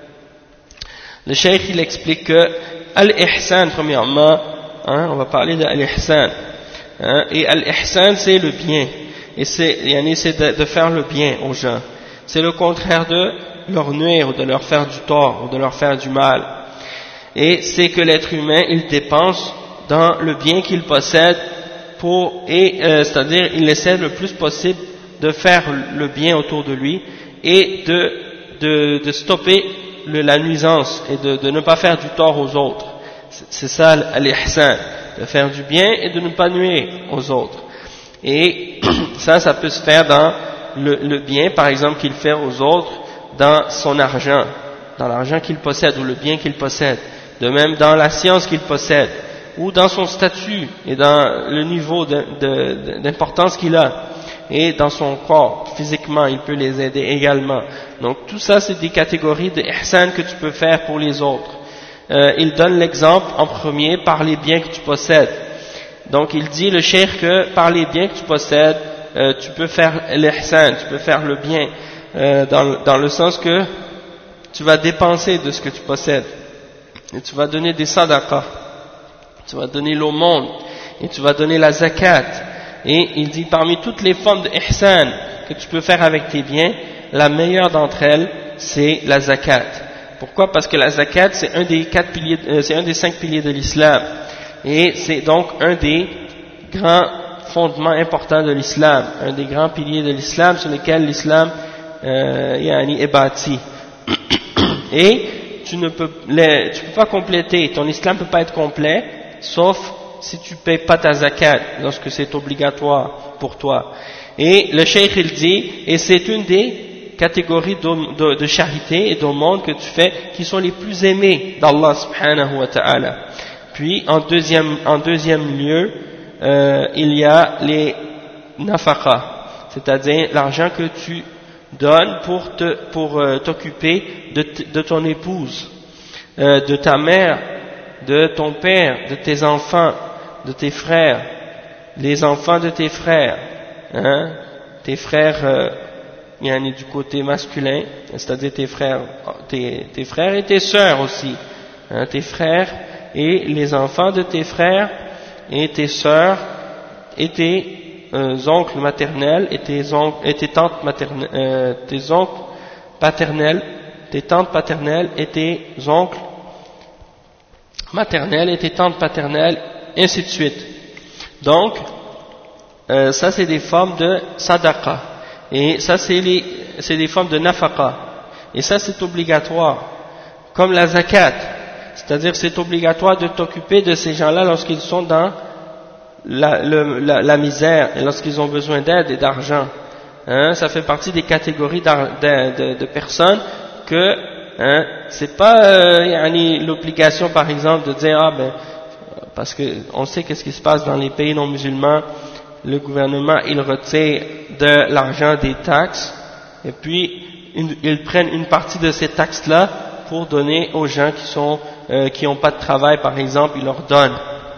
Le cheikh il explique que al-ihsan premièrement, hein, on va parler de al-ihsan, hein, et al-ihsan c'est le bien, et c'est, c'est de, de faire le bien aux gens, c'est le contraire de leur nuire ou de leur faire du tort ou de leur faire du mal, et c'est que l'être humain il dépense dans le bien qu'il possède pour, et euh, c'est-à-dire il essaie le plus possible de faire le bien autour de lui et de, de, de stopper le, la nuisance et de, de ne pas faire du tort aux autres. C'est ça l'ihsan, de faire du bien et de ne pas nuire aux autres. Et ça, ça peut se faire dans le, le bien, par exemple, qu'il fait aux autres dans son argent, dans l'argent qu'il possède ou le bien qu'il possède, de même dans la science qu'il possède, ou dans son statut et dans le niveau de, de, d'importance qu'il a, et dans son corps, physiquement, il peut les aider également. Donc tout ça, c'est des catégories de ihsan que tu peux faire pour les autres. Euh, il donne l'exemple en premier par les biens que tu possèdes. Donc il dit, le cheikh, que par les biens que tu possèdes, euh, tu peux faire l'ihsan, tu peux faire le bien. euh, dans, dans le sens que tu vas dépenser de ce que tu possèdes, et tu vas donner des sadaqas, tu vas donner l'aumône, et tu vas donner la zakat, et il dit parmi toutes les formes de ihsan que tu peux faire avec tes biens, la meilleure d'entre elles, c'est la zakat. Pourquoi? Parce que la zakat, c'est un des quatre piliers, euh, c'est un des cinq piliers de l'islam, et c'est donc un des grands fondements importants de l'islam, un des grands piliers de l'islam sur lesquels l'islam euh, est bâti. Et tu ne peux, les, tu peux pas compléter, ton islam peut pas être complet, sauf si tu payes pas ta zakat, lorsque c'est obligatoire pour toi. Et le cheikh il dit, et c'est une des catégories de, de, de charité et d'aumône que tu fais, qui sont les plus aimées d'Allah subhanahu wa ta'ala. Puis, en deuxième, en deuxième lieu, euh, il y a les nafaqa, c'est-à-dire l'argent que tu donnes pour te, pour euh, t'occuper de, de ton épouse, euh, de ta mère, de ton père, de tes enfants, de tes frères, les enfants de tes frères, hein, tes frères, euh, il y en a du côté masculin, c'est-à-dire tes frères, tes, tes frères et tes sœurs aussi, hein, tes frères et les enfants de tes frères et tes sœurs et tes euh, oncles maternels et tes oncles et tes tantes maternelles, euh, tes oncles paternels, tes tantes paternelles et tes oncles maternels et tes tantes paternelles, ainsi de suite. Donc, euh, ça c'est des formes de sadaqa, et ça c'est les, c'est des formes de nafaqa, et ça c'est obligatoire, comme la zakat, c'est-à-dire c'est obligatoire de t'occuper de ces gens-là lorsqu'ils sont dans la, le, la, la misère et lorsqu'ils ont besoin d'aide et d'argent. Hein, ça fait partie des catégories de, de, de personnes que hein, c'est pas euh, l'obligation par exemple de dire ah ben parce que on sait qu'est-ce qui se passe dans les pays non musulmans, le gouvernement il retire de l'argent des taxes et puis une, ils prennent une partie de ces taxes là pour donner aux gens qui sont euh, qui n'ont pas de travail par exemple, ils leur donnent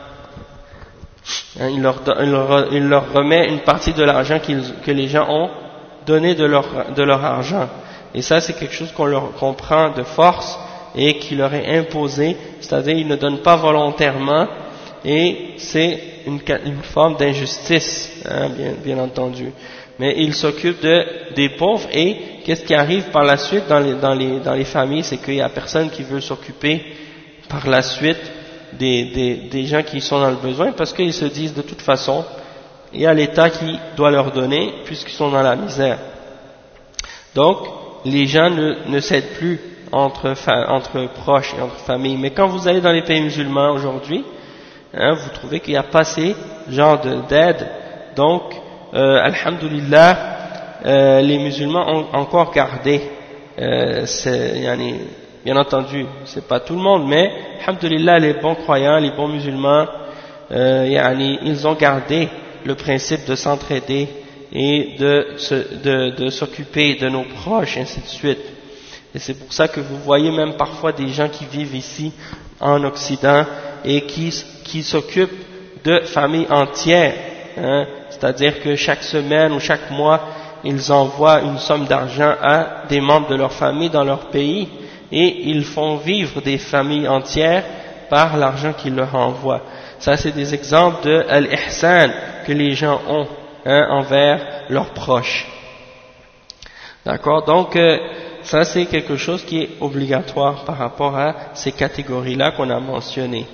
hein, il, leur, il, leur, il leur remet une partie de l'argent que les gens ont donné de leur, de leur argent. Et ça, c'est quelque chose qu'on leur qu'on prend de force et qui leur est imposé, c'est-à-dire ils ne donnent pas volontairement et c'est une, une forme d'injustice, hein, bien, bien entendu. Mais ils s'occupent de, des pauvres et qu'est-ce qui arrive par la suite dans les, dans les, dans les familles, c'est qu'il n'y a personne qui veut s'occuper par la suite Des, des, des gens qui sont dans le besoin parce qu'ils se disent de toute façon il y a l'État qui doit leur donner puisqu'ils sont dans la misère. Donc les gens ne, ne s'aident plus entre, entre proches et entre familles. Mais quand vous allez dans les pays musulmans aujourd'hui, hein, vous trouvez qu'il n'y a pas assez genre d'aide. Donc euh, alhamdulillah euh, les musulmans ont encore gardé euh, c'est, yani, bien entendu, c'est pas tout le monde, mais, alhamdulillah, les bons croyants, les bons musulmans, euh, yani, ils ont gardé le principe de s'entraider et de, de, de s'occuper de nos proches, ainsi de suite. Et c'est pour ça que vous voyez même parfois des gens qui vivent ici, en Occident, et qui, qui s'occupent de familles entières, hein, c'est-à-dire que chaque semaine ou chaque mois, ils envoient une somme d'argent à des membres de leur famille dans leur pays, et ils font vivre des familles entières par l'argent qu'ils leur envoient. Ça, c'est des exemples de al-ihsan que les gens ont hein, envers leurs proches. D'accord? Donc, euh, ça, c'est quelque chose qui est obligatoire par rapport à ces catégories-là qu'on a mentionnées.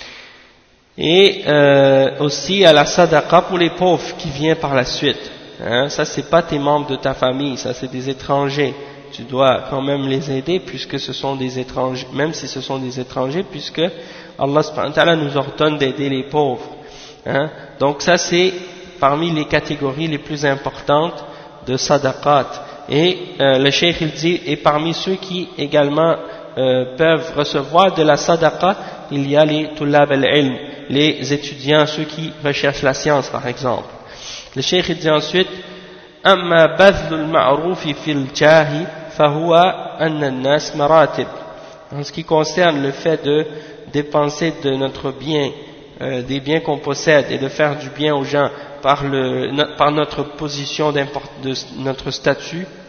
Et euh, aussi à la sadaqa pour les pauvres qui vient par la suite. Hein, ça, c'est pas tes membres de ta famille, ça, c'est des étrangers. Tu dois quand même les aider puisque ce sont des étrangers, même si ce sont des étrangers, puisque Allah subhanahu wa ta'ala nous ordonne d'aider les pauvres. Hein. Donc ça c'est parmi les catégories les plus importantes de sadaqat. Et euh, le cheikh il dit, et parmi ceux qui également euh, peuvent recevoir de la sadaqa, il y a les tullab al-ilm, les étudiants, ceux qui recherchent la science par exemple. Le cheikh il dit ensuite, amma badlul ma'rufi fil jahi fahuwa anna an-nas maratib. En ce qui concerne le fait de dépenser de notre bien, euh, des biens qu'on possède et de faire du bien aux gens par, le, no, par notre position de notre statut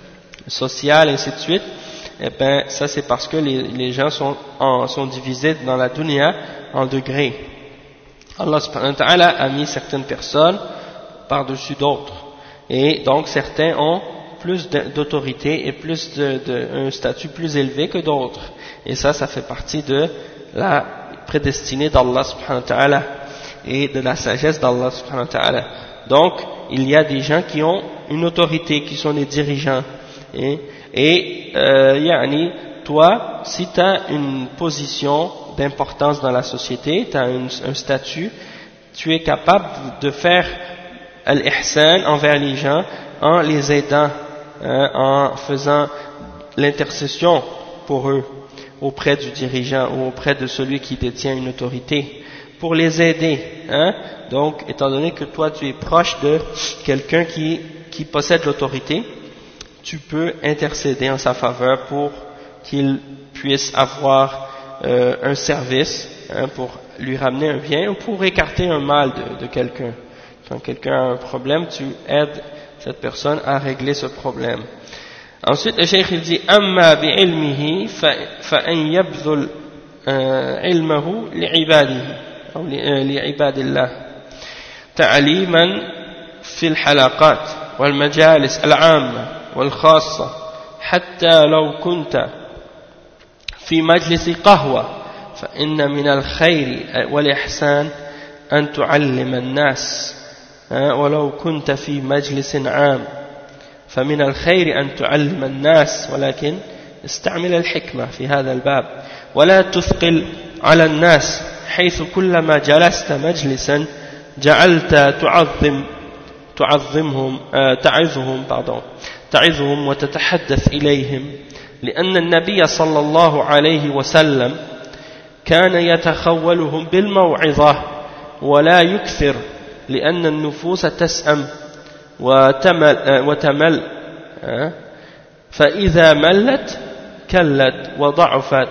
sociale, et ainsi de suite, eh ben, ça c'est parce que les, les gens sont, en, sont divisés dans la dunya en degrés. Allah subhanahu wa ta'ala a mis certaines personnes par-dessus d'autres. Et donc certains ont plus d'autorité et plus de, de, un statut plus élevé que d'autres. Et ça, ça fait partie de la prédestinée d'Allah subhanahu wa ta'ala et de la sagesse d'Allah subhanahu wa ta'ala. Donc, il y a des gens qui ont une autorité, qui sont les dirigeants. Et, et euh, yani, toi, si tu as une position d'importance dans la société, tu as un, un statut, tu es capable de faire al-ihsan envers les gens en les aidant, hein, en faisant l'intercession pour eux auprès du dirigeant ou auprès de celui qui détient une autorité, pour les aider. Hein. Donc, étant donné que toi tu es proche de quelqu'un qui, qui possède l'autorité, tu peux intercéder en sa faveur pour qu'il puisse avoir euh, un service, hein, pour lui ramener un bien ou pour écarter un mal de, de quelqu'un. Quand quelqu'un a un problème, tu aides cette personne à régler ce problème. Ensuite, le cheikh il dit amma bi ilmihi fa an yabdhul ilmahu li ibadihi ou li ibadillah ta'liman fi al-halaqat wal majalis al-'amma wal khassa hatta law kunta fi majlis qahwa fa inna min al-khayr wal ihsan an tu'allima an-nas ولو كنت في مجلس عام فمن الخير أن تعلم الناس ولكن استعمل الحكمة في هذا الباب ولا تثقل على الناس حيث كلما جلست مجلسا جعلت تعظم تعظمهم تعظهم pardon تعظهم وتتحدث إليهم لأن النبي صلى الله عليه وسلم كان يتخولهم بالموعظة ولا يكثر لأن النفوس تسأم وتمل, وتمل فإذا ملت كلت وضعفت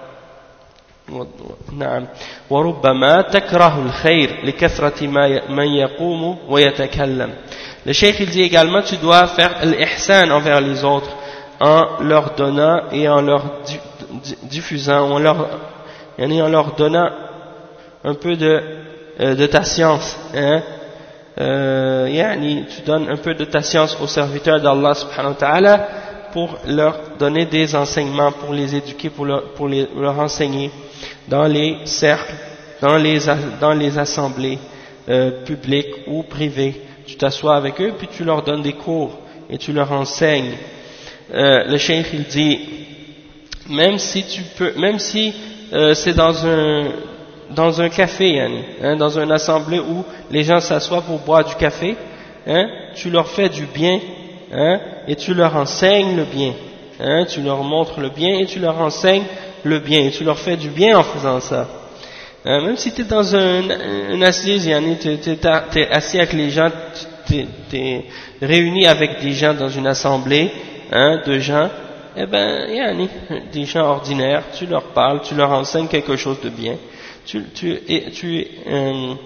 نعم وربما تكره الخير لكثرة من يقوم ويتكلم. Le cheikh il dit également tu dois faire l'ihsan envers les autres en leur donnant et en leur diffusant, en leur, en leur donnant un peu de de ta science, hein? euh, yani, tu donnes un peu de ta science aux serviteurs d'Allah subhanahu wa ta'ala pour leur donner des enseignements, pour les éduquer, pour leur, pour les, leur enseigner dans les cercles, dans les, dans les assemblées euh, publiques ou privées. Tu t'assois avec eux puis tu leur donnes des cours et tu leur enseignes. Euh, le cheikh il dit même si tu peux, même si euh, c'est dans un dans un café, hein, dans une assemblée où les gens s'assoient pour boire du café, hein, tu leur fais du bien, hein, et tu leur enseignes le bien, hein, tu leur montres le bien et tu leur enseignes le bien, et tu leur fais du bien en faisant ça. Hein, même si tu es dans un, une assise, tu es assis avec les gens, tu es réuni avec des gens dans une assemblée, hein, de gens, eh ben, yani, des gens ordinaires, tu leur parles, tu leur enseignes quelque chose de bien. Tu, tu, tu, euh,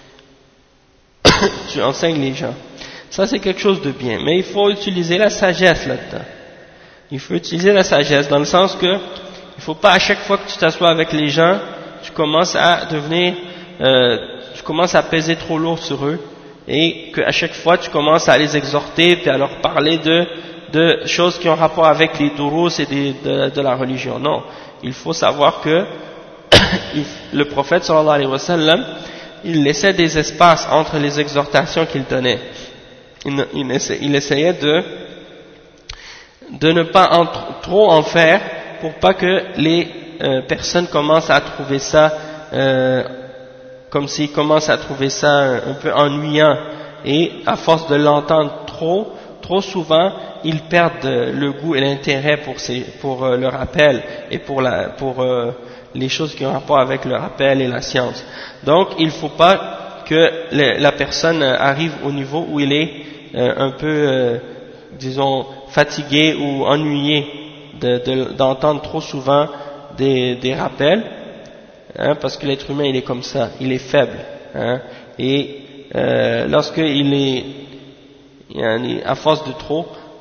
tu enseignes les gens. Ça c'est quelque chose de bien, mais il faut utiliser la sagesse là-dedans. Il faut utiliser la sagesse dans le sens que il ne faut pas à chaque fois que tu t'assois avec les gens, tu commences à devenir, euh, tu commences à peser trop lourd sur eux et qu'à chaque fois tu commences à les exhorter et à leur parler de, de choses qui ont rapport avec les durous et des, de, de la religion. Non, il faut savoir que le prophète sallallahu alayhi wa sallam, il laissait des espaces entre les exhortations qu'il donnait. Il, il, essayait, il essayait de, de ne pas en, trop en faire pour pas que les euh, personnes commencent à trouver ça, euh, comme s'ils commencent à trouver ça un, un peu ennuyant. Et à force de l'entendre trop, trop souvent, ils perdent le goût et l'intérêt pour, ces, pour euh, le rappel et pour la, pour euh, les choses qui ont rapport avec le rappel et la science. Donc, il ne faut pas que le, la personne arrive au niveau où il est euh, un peu, euh, disons, fatigué ou ennuyé de, de, d'entendre trop souvent des, des rappels, hein, parce que l'être humain, il est comme ça, il est faible. Hein, et euh, lorsqu'il est, à force de trop,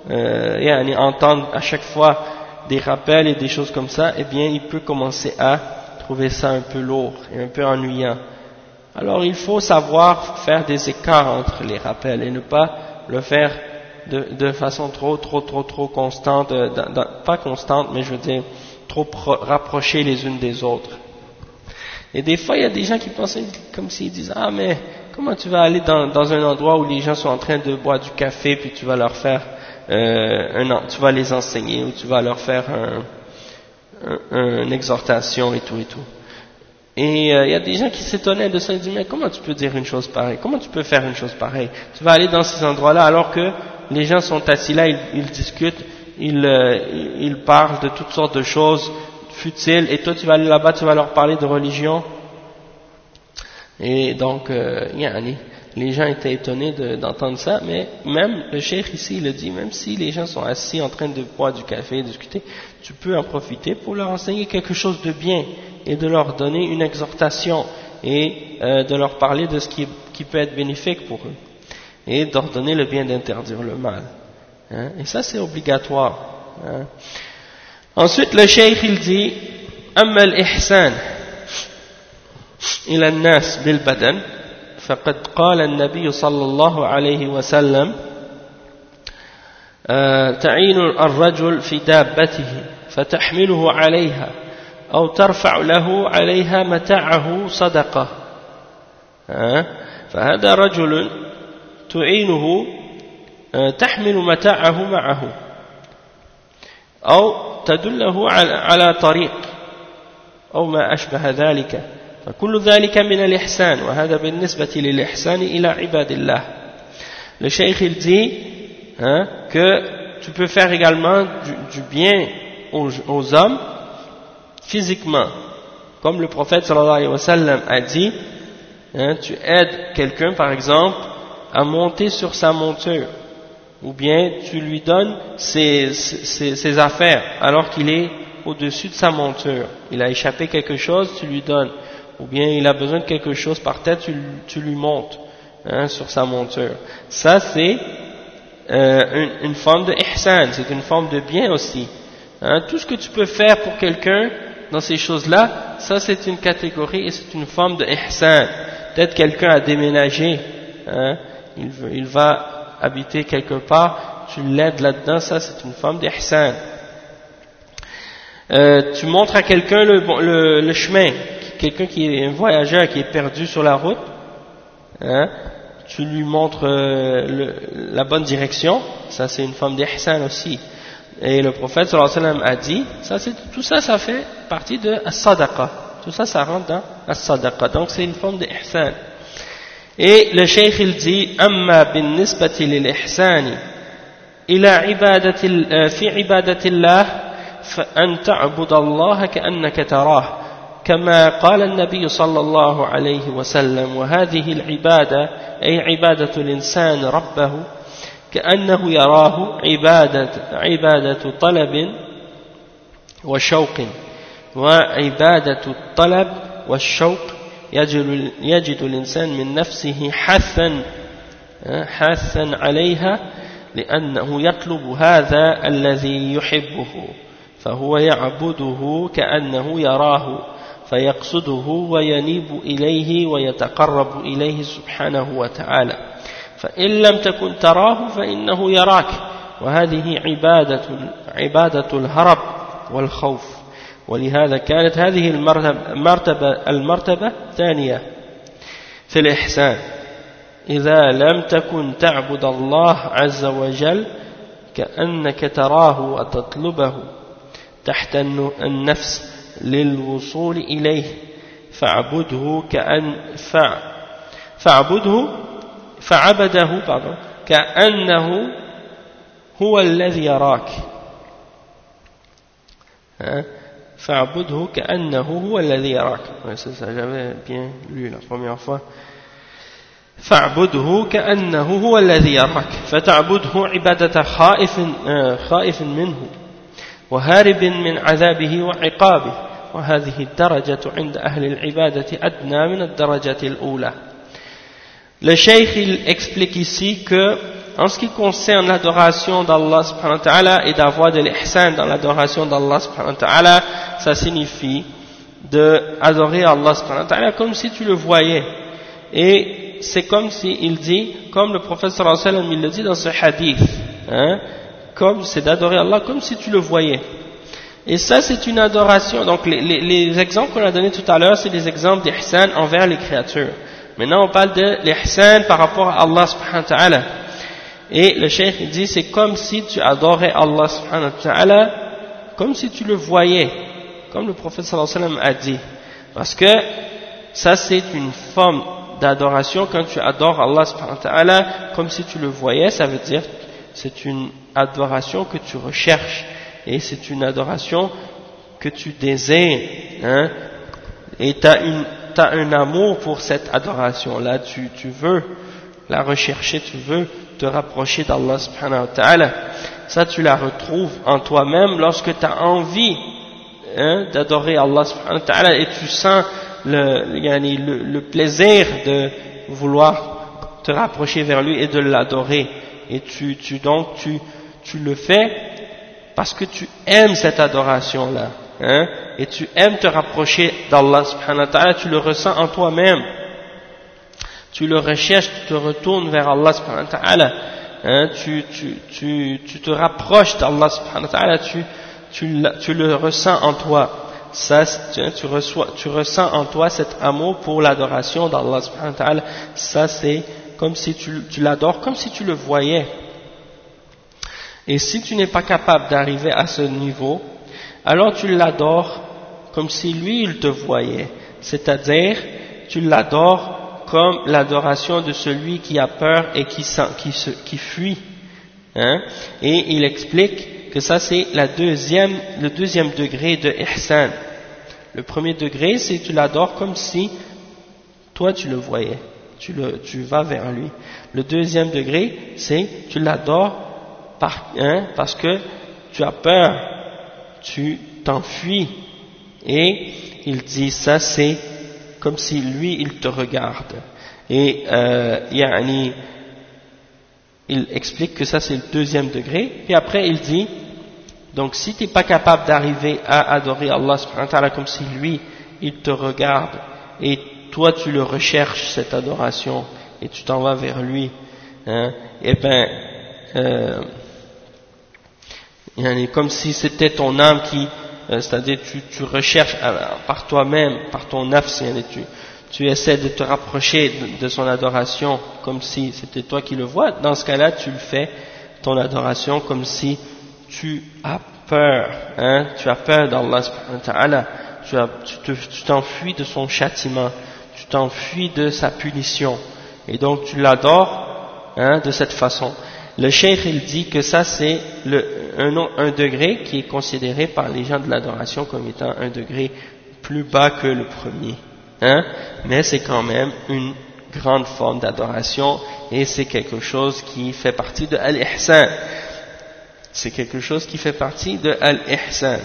euh, yani, entendre à chaque fois des rappels et des choses comme ça, eh bien il peut commencer à trouver ça un peu lourd et un peu ennuyant. Alors il faut savoir faire des écarts entre les rappels et ne pas le faire de, de façon trop trop trop trop constante, euh, dans, dans, pas constante mais je veux dire trop pro, rapprochées les unes des autres. Et des fois il y a des gens qui pensent comme s'ils disent ah mais comment tu vas aller dans, dans un endroit où les gens sont en train de boire du café puis tu vas leur faire euh, un, tu vas les enseigner ou tu vas leur faire un, un, une exhortation et tout et tout. Et il euh, y a des gens qui s'étonnaient de ça, ils disent mais comment tu peux dire une chose pareille, comment tu peux faire une chose pareille, tu vas aller dans ces endroits-là alors que les gens sont assis là, ils, ils discutent, ils, euh, ils parlent de toutes sortes de choses futiles et toi tu vas aller là-bas, tu vas leur parler de religion. Et donc euh, yani, les gens étaient étonnés de, d'entendre ça, mais même le cheikh ici il le dit, même si les gens sont assis en train de boire du café, de discuter, tu peux en profiter pour leur enseigner quelque chose de bien et de leur donner une exhortation et euh, de leur parler de ce qui, qui peut être bénéfique pour eux et d'ordonner le bien d'interdire le mal, hein? Et ça c'est obligatoire, hein? Ensuite le cheikh il dit أما الإحسان إلى الناس بالبدن فقد قال النبي صلى الله عليه وسلم تعين الرجل في دابته فتحمله عليها أو ترفع له عليها متاعه صدقة فهذا رجل تعينه تحمل متاعه معه أو تدله على طريق أو ما أشبه ذلك فكل ذلك من الإحسان وهذا بالنسبة للإحسان إلى عباد الله. Le cheikh il dit hein, que tu peux faire également du, du bien aux, aux hommes physiquement, comme le prophète sallallahu alayhi wa sallam a dit, hein, tu aides quelqu'un par exemple à monter sur sa monture, ou bien tu lui donnes ses, ses, ses affaires alors qu'il est au-dessus de sa monture, il a échappé quelque chose, tu lui donnes, ou bien il a besoin de quelque chose par terre, tu, tu lui montes hein, sur sa monture. Ça c'est euh, une, une forme de ihsan, c'est une forme de bien aussi. Hein, tout ce que tu peux faire pour quelqu'un dans ces choses-là, ça c'est une catégorie et c'est une forme de ihsan. Peut-être quelqu'un a déménagé, hein, il, veut, il va habiter quelque part, tu l'aides là-dedans, ça c'est une forme d'ihsan. Euh, tu montres à quelqu'un le, le, le chemin, quelqu'un qui est un voyageur qui est perdu sur la route, hein, tu lui montres euh, le, la bonne direction, ça c'est une forme d'ihsan aussi. Et le prophète sallallahu alayhi wa sallam a dit, ça, c'est, tout ça ça fait partie de as-sadaqa, tout ça ça rentre dans as-sadaqa, donc c'est une forme d'ihsan. Et le cheikh il dit amma bin nisbati lil ihsani ila ibadati fi ibadati Allah فأن تعبد الله كأنك تراه كما قال النبي صلى الله عليه وسلم وهذه العبادة أي عبادة الإنسان ربه كأنه يراه عبادة, عبادة طلب وشوق وعبادة الطلب والشوق يجد, يجد الإنسان من نفسه حثا حثا عليها لأنه يطلب هذا الذي يحبه فهو يعبده كأنه يراه فيقصده وينيب إليه ويتقرب إليه سبحانه وتعالى فإن لم تكن تراه فإنه يراك وهذه عبادة, عبادة الهرب والخوف ولهذا كانت هذه المرتبة, المرتبة الثانية في الإحسان إذا لم تكن تعبد الله عز وجل كأنك تراه وتطلبه تحت النفس للوصول إليه فاعبده كأن فاعبده فعبده pardon, كأنه هو الذي يراك فاعبده كأنه هو الذي يراك. C'est ça, j'avais bien lu la première fois. فاعبده كأنه هو الذي يراك فتعبده عبادة خائف خائف منه وهارب من عذابه وعقابه وهذه الدرجة عند أهل العبادة أدنى من الدرجة الأولى. Le cheikh il explique ici que en ce qui concerne l'adoration d'Allah subhanahu wa ta'ala et d'avoir de l'ihsan dans l'adoration d'Allah subhanahu wa ta'ala, ça signifie d'adorer Allah subhanahu wa ta'ala comme si tu le voyais. Et c'est comme si il dit, comme le prophète sallallahu alayhi wa sallam il le dit dans ce hadith, hein, comme c'est d'adorer Allah comme si tu le voyais. Et ça c'est une adoration. Donc les, les, les exemples qu'on a donnés tout à l'heure, c'est des exemples d'ihsan envers les créatures. Maintenant on parle de l'ihsan par rapport à Allah subhanahu wa ta'ala. Et le cheikh il dit c'est comme si tu adorais Allah subhanahu wa ta'ala comme si tu le voyais, comme le prophète sallallahu alayhi wa sallam a dit. Parce que ça c'est une forme d'adoration quand tu adores Allah subhanahu wa ta'ala comme si tu le voyais, ça veut dire c'est une adoration que tu recherches et c'est une adoration que tu désires, hein, et tu as une tu as un amour pour cette adoration-là, tu, tu veux la rechercher, tu veux te rapprocher d'Allah subhanahu wa ta'ala. Ça, tu la retrouves en toi-même lorsque tu as envie, hein, d'adorer Allah subhanahu wa ta'ala et tu sens le, le, le plaisir de vouloir te rapprocher vers lui et de l'adorer. Et tu, tu, donc, tu, tu le fais parce que tu aimes cette adoration-là. Hein, et tu aimes te rapprocher d'Allah subhanahu wa ta'ala, tu le ressens en toi-même, tu le recherches, tu te retournes vers Allah subhanahu wa ta'ala, hein, tu, tu, tu, tu te rapproches d'Allah subhanahu wa ta'ala, tu, tu, tu le ressens en toi. Ça, tu, reçois, tu ressens en toi cet amour pour l'adoration d'Allah subhanahu wa ta'ala. Ça c'est comme si tu, tu l'adores, comme si tu le voyais. Et si tu n'es pas capable d'arriver à ce niveau, alors tu l'adores comme si lui il te voyait, c'est-à-dire tu l'adores comme l'adoration de celui qui a peur et qui, sent, qui, se, qui fuit, hein? Et il explique que ça c'est la deuxième, le deuxième degré de ihsan. Le premier degré c'est tu l'adores comme si toi tu le voyais, tu, le, tu vas vers lui. Le deuxième degré c'est tu l'adores par, hein, parce que tu as peur, tu t'enfuis, et il dit ça c'est comme si lui il te regarde. Et euh, yani, il explique que ça c'est le deuxième degré, puis après il dit donc si tu n'es pas capable d'arriver à adorer Allah subhanahu wa ta'ala comme si lui il te regarde et toi tu le recherches cette adoration et tu t'en vas vers lui, hein, et ben euh, comme si c'était ton âme qui, euh, c'est-à-dire tu, tu recherches euh, par toi-même, par ton nafs, tu, tu essaies de te rapprocher de, de son adoration comme si c'était toi qui le vois. Dans ce cas-là, tu le fais, ton adoration, comme si tu as peur, hein, tu as peur d'Allah subhanahu wa ta'ala, tu, tu, tu t'enfuis de son châtiment, tu t'enfuis de sa punition, et donc tu l'adores, hein, de cette façon. Le cheikh il dit que ça c'est le, un, un degré qui est considéré par les gens de l'adoration comme étant un degré plus bas que le premier, hein, mais c'est quand même une grande forme d'adoration et c'est quelque chose qui fait partie de al-ihsan, c'est quelque chose qui fait partie de al-ihsan,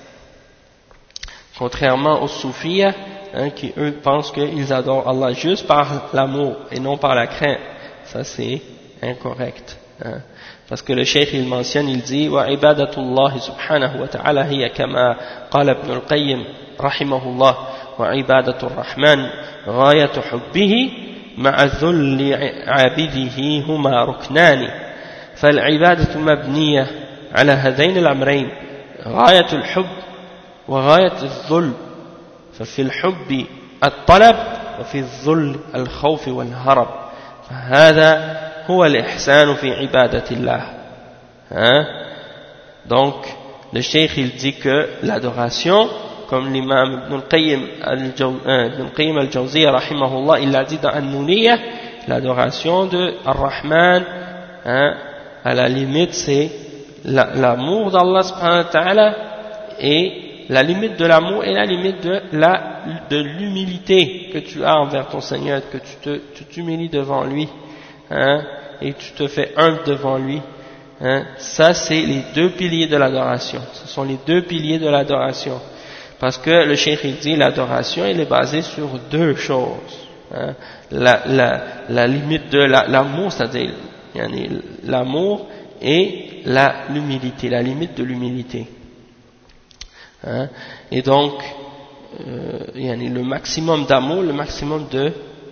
contrairement aux soufiyas, hein, qui eux pensent qu'ils adorent Allah juste par l'amour et non par la crainte. Ça c'est incorrect. Hein. Parce que le cheikh il mentionne, il dit wa ibadatullah subhanahu wa ta'ala hiya kama qala ibn al-qayyim rahimahullah wa ibadatur rahman ghayatu hubbihi ma'a dhulli 'abidihi huma ruknani فالعبادة مبنية على هذين الأمرين غاية الحب وغاية الذل ففي الحب الطلب وفي الذل الخوف والهرب فهذا هو الإحسان في عبادة الله. Hein? Donc le cheikh il dit que l'adoration, comme l'imam Ibn al-Qayyim al-Jawziyya rahimahullah il l'a dit dans An-Nuniyya, l'adoration de Ar-Rahman, hein, à la limite c'est l'amour d'Allah subhanahu wa ta'ala, et la limite de l'amour est la limite de la de l'humilité que tu as envers ton Seigneur, que tu te tu t'humilies devant lui, hein, et tu te fais humble devant lui, hein. Ça c'est les deux piliers de l'adoration, ce sont les deux piliers de l'adoration, parce que le cheikh il dit l'adoration elle est basée sur deux choses, hein. la, la, la limite de l'amour, la, c'est-à-dire yani, l'amour et la, l'humilité, la limite de l'humilité. Hein? Et donc, euh, yani, le maximum d'amour, le maximum de,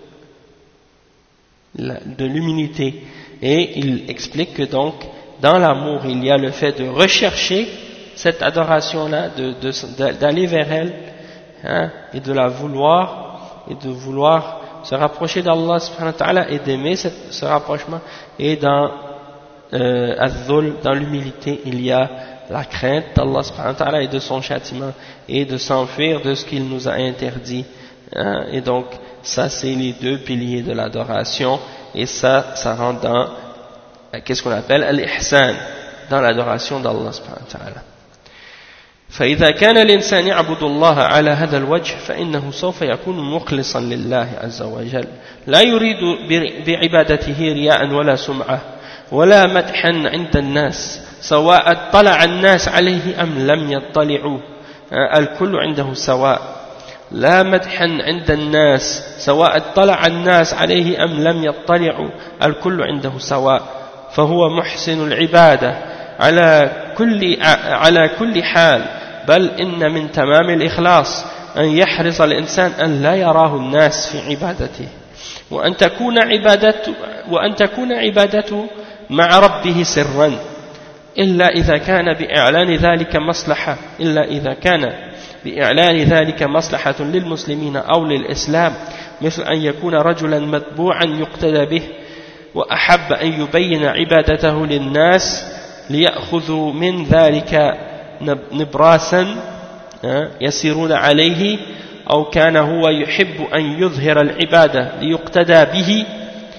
de l'humilité. Et il explique que donc, dans l'amour, il y a le fait de rechercher cette adoration-là, de, de, d'aller vers elle, hein, et de la vouloir, et de vouloir se rapprocher d'Allah subhanahu wa ta'ala et d'aimer cette, ce rapprochement. Et dans euh, az-zul, dans l'humilité, il y a la crainte d'Allah subhanahu wa ta'ala et de son châtiment, et de s'enfuir de ce qu'il nous a interdit. Hein, et donc, ça c'est les deux piliers de l'adoration, et ça, ça rentre dans, qu'est-ce qu'on appelle al-ihsan, dans l'adoration d'Allah subhanahu wa ta'ala. فإذا كان الإنسان يعبد الله على هذا الوجه فإنه سوف يكون مخلصا لله عز وجل لا يريد بعبادته رياء ولا سمعة ولا مدحا عند الناس سواء اطلع الناس عليه أم لم يطلعوا الكل عنده سواء لا مدحا عند الناس سواء اطلع الناس عليه أم لم يطلعوا الكل عنده سواء فهو محسن العبادة على كل على كل حال بل إن من تمام الإخلاص أن يحرص الإنسان أن لا يراه الناس في عبادته وأن تكون عبادته وأن تكون عبادته مع ربه سرا إلا إذا كان بإعلان ذلك مصلحة إلا إذا كان بإعلان ذلك مصلحة للمسلمين أو للإسلام مثل أن يكون رجلا متبوعا يقتدى به وأحب أن يبين عبادته للناس ليأخذوا من ذلك نبراسا يسيرون عليه أو كان هو يحب أن يظهر العبادة ليقتدى به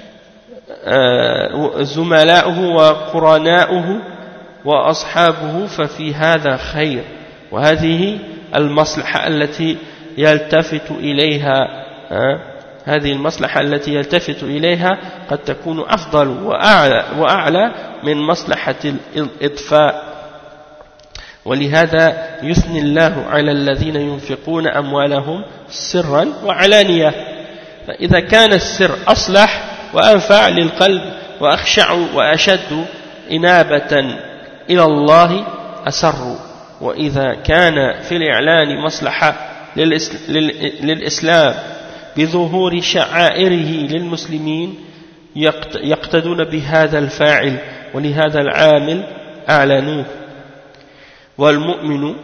زملاؤه وقرناؤه وأصحابه ففي هذا خير وهذه المصلحة التي يلتفت إليها هذه المصلحة التي يلتفت إليها قد تكون أفضل وأعلى, وأعلى من مصلحة الإضفاء ولهذا يثني الله على الذين ينفقون أموالهم سرا وعلانية فإذا كان السر أصلح وأنفع للقلب وأخشع وأشد إنابة إلى الله أسر وإذا كان في الإعلان مصلحة للإسلام بظهور شعائره للمسلمين يقتدون بهذا الفاعل ولهذا العامل أعلنوه والمؤمن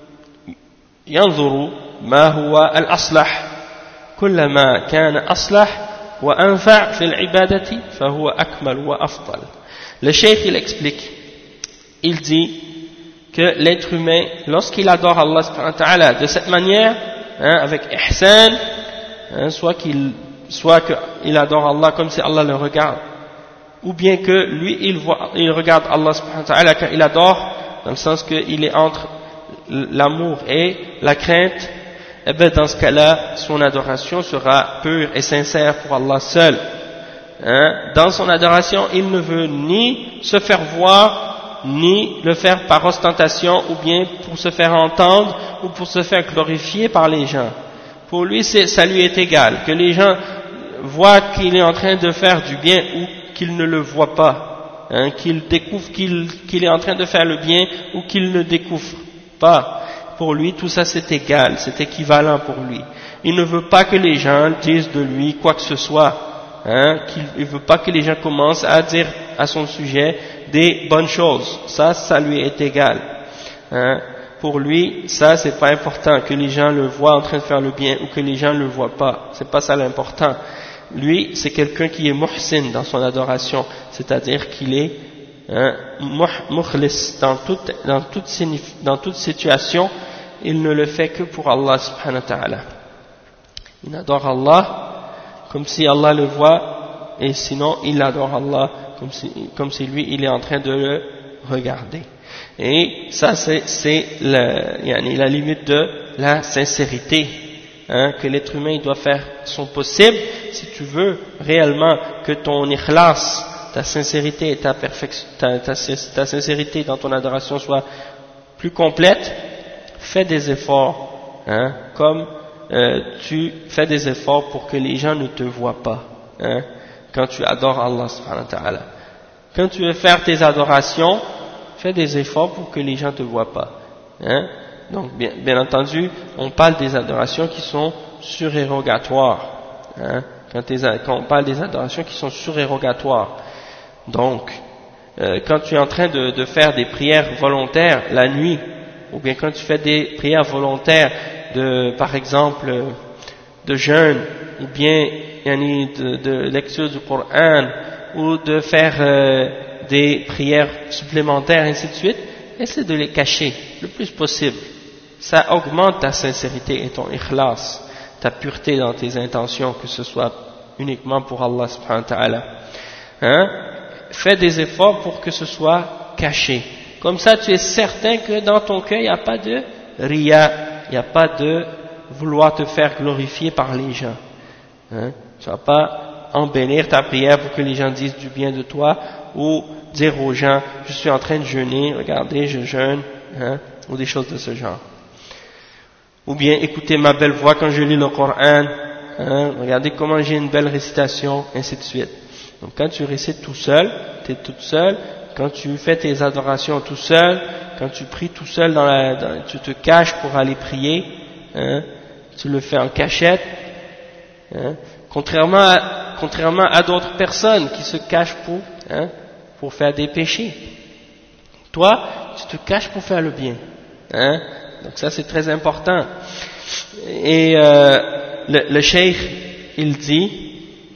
ينظر ما هو الأصلح كلما كان أصلح وأنفع في العبادة فهو أكمل وأفضل. Le cheikh il explique, il dit que l'être humain lorsqu'il adore Allah subhanahu wa ta'ala de cette manière, hein, avec ihsan, hein, soit qu'il soit qu'il adore Allah comme si Allah le regarde, ou bien que lui il voit, il regarde Allah subhanahu wa ta'ala quand il adore, dans le sens qu'il est entre l'amour et la crainte, et bien dans ce cas-là, son adoration sera pure et sincère pour Allah seul. Hein? Dans son adoration, il ne veut ni se faire voir, ni le faire par ostentation, ou bien pour se faire entendre, ou pour se faire glorifier par les gens. Pour lui, ça lui est égal, que les gens voient qu'il est en train de faire du bien ou qu'ils ne le voient pas. Hein, qu'il découvre qu'il, qu'il est en train de faire le bien ou qu'il ne découvre pas. Pour lui, tout ça c'est égal, c'est équivalent pour lui. Il ne veut pas que les gens disent de lui quoi que ce soit. Hein, qu'il ne veut pas que les gens commencent à dire à son sujet des bonnes choses. Ça, ça lui est égal. Hein, pour lui, ça c'est pas important que les gens le voient en train de faire le bien ou que les gens ne le voient pas. C'est pas ça l'important. Lui, c'est quelqu'un qui est muhsin dans son adoration, c'est-à-dire qu'il est hein, mukhlis dans toute, dans, toute, dans toute situation, il ne le fait que pour Allah subhanahu wa ta'ala. Il adore Allah comme si Allah le voit, et sinon il adore Allah comme si, comme si lui il est en train de le regarder. Et ça c'est, c'est la, yani, la limite de la sincérité. Hein, que l'être humain il doit faire son possible si tu veux réellement que ton ikhlas, ta sincérité et ta, perfection, ta, ta, ta sincérité dans ton adoration soit plus complète, fais des efforts, hein, comme euh, tu fais des efforts pour que les gens ne te voient pas, hein, quand tu adores Allah subhanahu wa ta'ala. quand tu veux faire tes adorations, fais des efforts pour que les gens te voient pas. Hein? Donc, bien, bien entendu, on parle des adorations qui sont surérogatoires. Hein? Quand, tes, quand on parle des adorations qui sont surérogatoires. Donc, euh, quand tu es en train de, de faire des prières volontaires la nuit, ou bien quand tu fais des prières volontaires de, par exemple, de jeûne, ou bien de, de lecture du Coran, ou de faire euh, des prières supplémentaires, ainsi de suite, essaie de les cacher le plus possible. Ça augmente ta sincérité et ton ikhlas, ta pureté dans tes intentions, que ce soit uniquement pour Allah subhanahu wa ta'ala. Hein? Fais des efforts pour que ce soit caché. Comme ça, tu es certain que dans ton cœur, il n'y a pas de riya, il n'y a pas de vouloir te faire glorifier par les gens. Hein? Tu ne vas pas embellir ta prière pour que les gens disent du bien de toi, ou dire aux gens, je suis en train de jeûner, regardez, je jeûne, hein? Ou des choses de ce genre. Ou bien, écoutez ma belle voix quand je lis le Coran, hein? Regardez comment j'ai une belle récitation, ainsi de suite. Donc quand tu récites tout seul, tu es toute seule, quand tu fais tes adorations tout seul, quand tu pries tout seul, dans la, dans, tu te caches pour aller prier, hein? Tu le fais en cachette, hein? Contrairement à, contrairement à d'autres personnes qui se cachent pour, hein, pour faire des péchés. Toi, tu te caches pour faire le bien. Hein? Donc ça c'est très important. Et euh, le, le cheikh, il dit,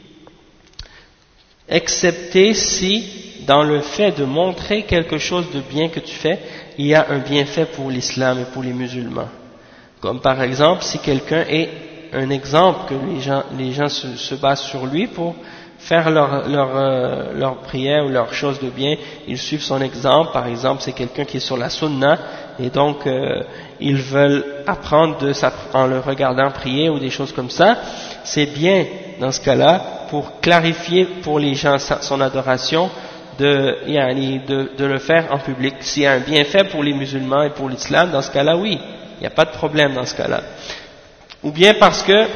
excepté si dans le fait de montrer quelque chose de bien que tu fais, il y a un bienfait pour l'islam et pour les musulmans. Comme par exemple, si quelqu'un est un exemple, que les gens, les gens se, se basent sur lui pour faire leur, leur, euh, leur prière ou leur chose de bien, ils suivent son exemple. Par exemple, c'est quelqu'un qui est sur la sunna, et donc euh, ils veulent apprendre de sa, en le regardant prier ou des choses comme ça. C'est bien, dans ce cas-là, pour clarifier pour les gens son adoration, de, de, de le faire en public. S'il y a un bienfait pour les musulmans et pour l'islam, dans ce cas-là, oui, il n'y a pas de problème dans ce cas-là. Ou bien parce que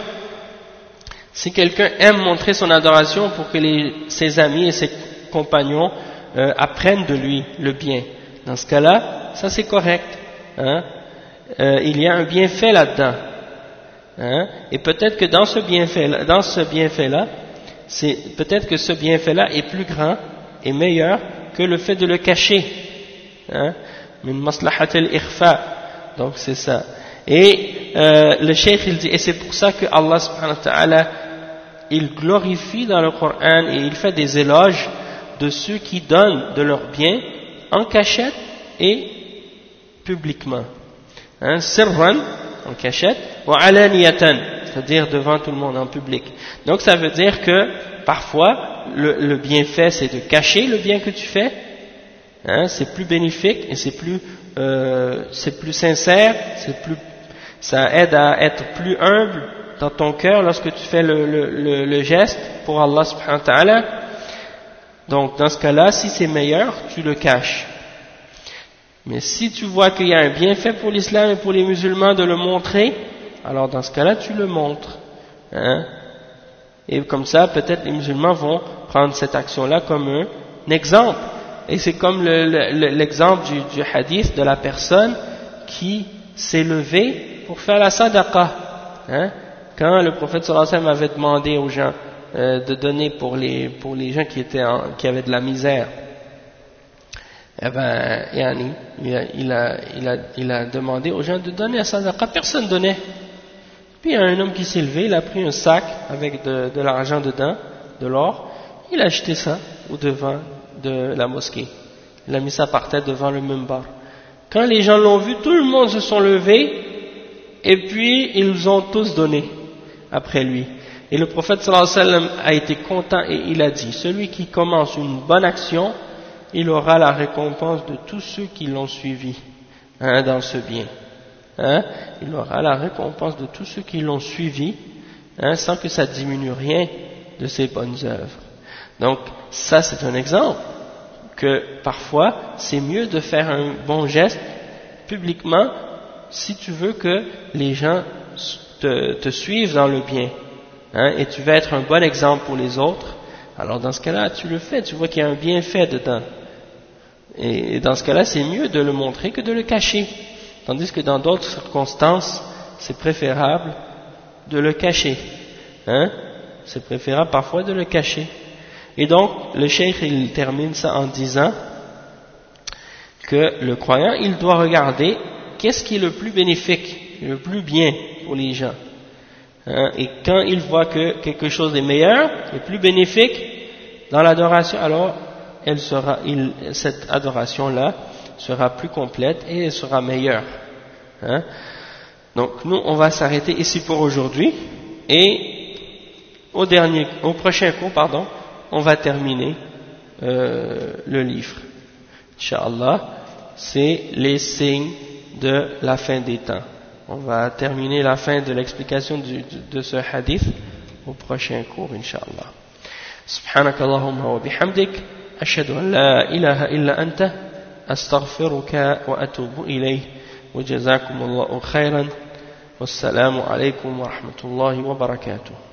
si quelqu'un aime montrer son adoration pour que les, ses amis et ses compagnons euh, apprennent de lui le bien, dans ce cas-là, ça c'est correct. Hein? Euh, il y a un bienfait là-dedans. Hein? Et peut-être que dans ce bienfait, dans ce bienfait-là, c'est peut-être que ce bienfait-là est plus grand et meilleur que le fait de le cacher. Hein? Min maslahat al-ikhfa. Donc c'est ça. Et euh, le cheikh il dit, et c'est pour ça que Allah subhanahu wa ta'ala, il glorifie dans le Coran et il fait des éloges de ceux qui donnent de leur bien en cachette et publiquement. Hein, sirran, en cachette, wa alaniyatan, c'est-à-dire devant tout le monde, en public. Donc ça veut dire que parfois le, le bienfait c'est de cacher le bien que tu fais, hein, c'est plus bénéfique et c'est plus, euh, c'est plus sincère, c'est plus, ça aide à être plus humble dans ton cœur lorsque tu fais le, le, le, le geste pour Allah subhanahu wa ta'ala. Donc dans ce cas-là, si c'est meilleur, tu le caches. Mais si tu vois qu'il y a un bienfait pour l'islam et pour les musulmans de le montrer, alors dans ce cas-là, tu le montres. Hein? Et comme ça, peut-être les musulmans vont prendre cette action-là comme un exemple. Et c'est comme le, le, l'exemple du, du hadith de la personne qui s'est levée pour faire la sadaqa. Hein? Quand le prophète sallallahu alayhi wa sallam avait demandé aux gens euh, de donner pour les, pour les gens qui, étaient en, qui avaient de la misère, eh ben, yani, il, a, il, a, il, a, il a demandé aux gens de donner la sadaqa, personne ne donnait. Puis il y a un homme qui s'est levé, il a pris un sac avec de, de l'argent dedans, de l'or, il a acheté ça au devant de la mosquée. Il a mis ça par terre devant le mimbar. Quand les gens l'ont vu, tout le monde se sont levés et puis ils ont tous donné après lui. Et le prophète sallallahu alayhi wa sallam a été content et il a dit, celui qui commence une bonne action, il aura la récompense de tous ceux qui l'ont suivi, hein, dans ce bien. Hein, il aura la récompense de tous ceux qui l'ont suivi, hein, sans que ça diminue rien de ses bonnes œuvres. Donc ça c'est un exemple que parfois c'est mieux de faire un bon geste publiquement si tu veux que les gens te, te suivent dans le bien, hein, et tu veux être un bon exemple pour les autres. alors dans ce cas-là, tu le fais, tu vois qu'il y a un bienfait dedans. Et dans ce cas-là, c'est mieux de le montrer que de le cacher. Tandis que dans d'autres circonstances, c'est préférable de le cacher. Hein? C'est préférable parfois de le cacher. Et donc, le cheikh, il termine ça en disant que le croyant, il doit regarder qu'est-ce qui est le plus bénéfique, le plus bien pour les gens. Hein? Et quand il voit que quelque chose est meilleur, est plus bénéfique dans l'adoration, alors elle sera, il, cette adoration-là sera plus complète et elle sera meilleure. Hein? Donc nous, on va s'arrêter ici pour aujourd'hui et au dernier, au prochain cours, pardon, on va terminer euh, le livre. Inch'Allah, c'est les signes de la fin des temps. On va terminer la fin de l'explication du, de ce hadith au prochain cours, Inch'Allah. Subhanak Allahumma wa bihamdik. أشهد أن لا إله إلا أنت أستغفرك وأتوب إليه وجزاكم الله خيرا والسلام عليكم ورحمة الله وبركاته.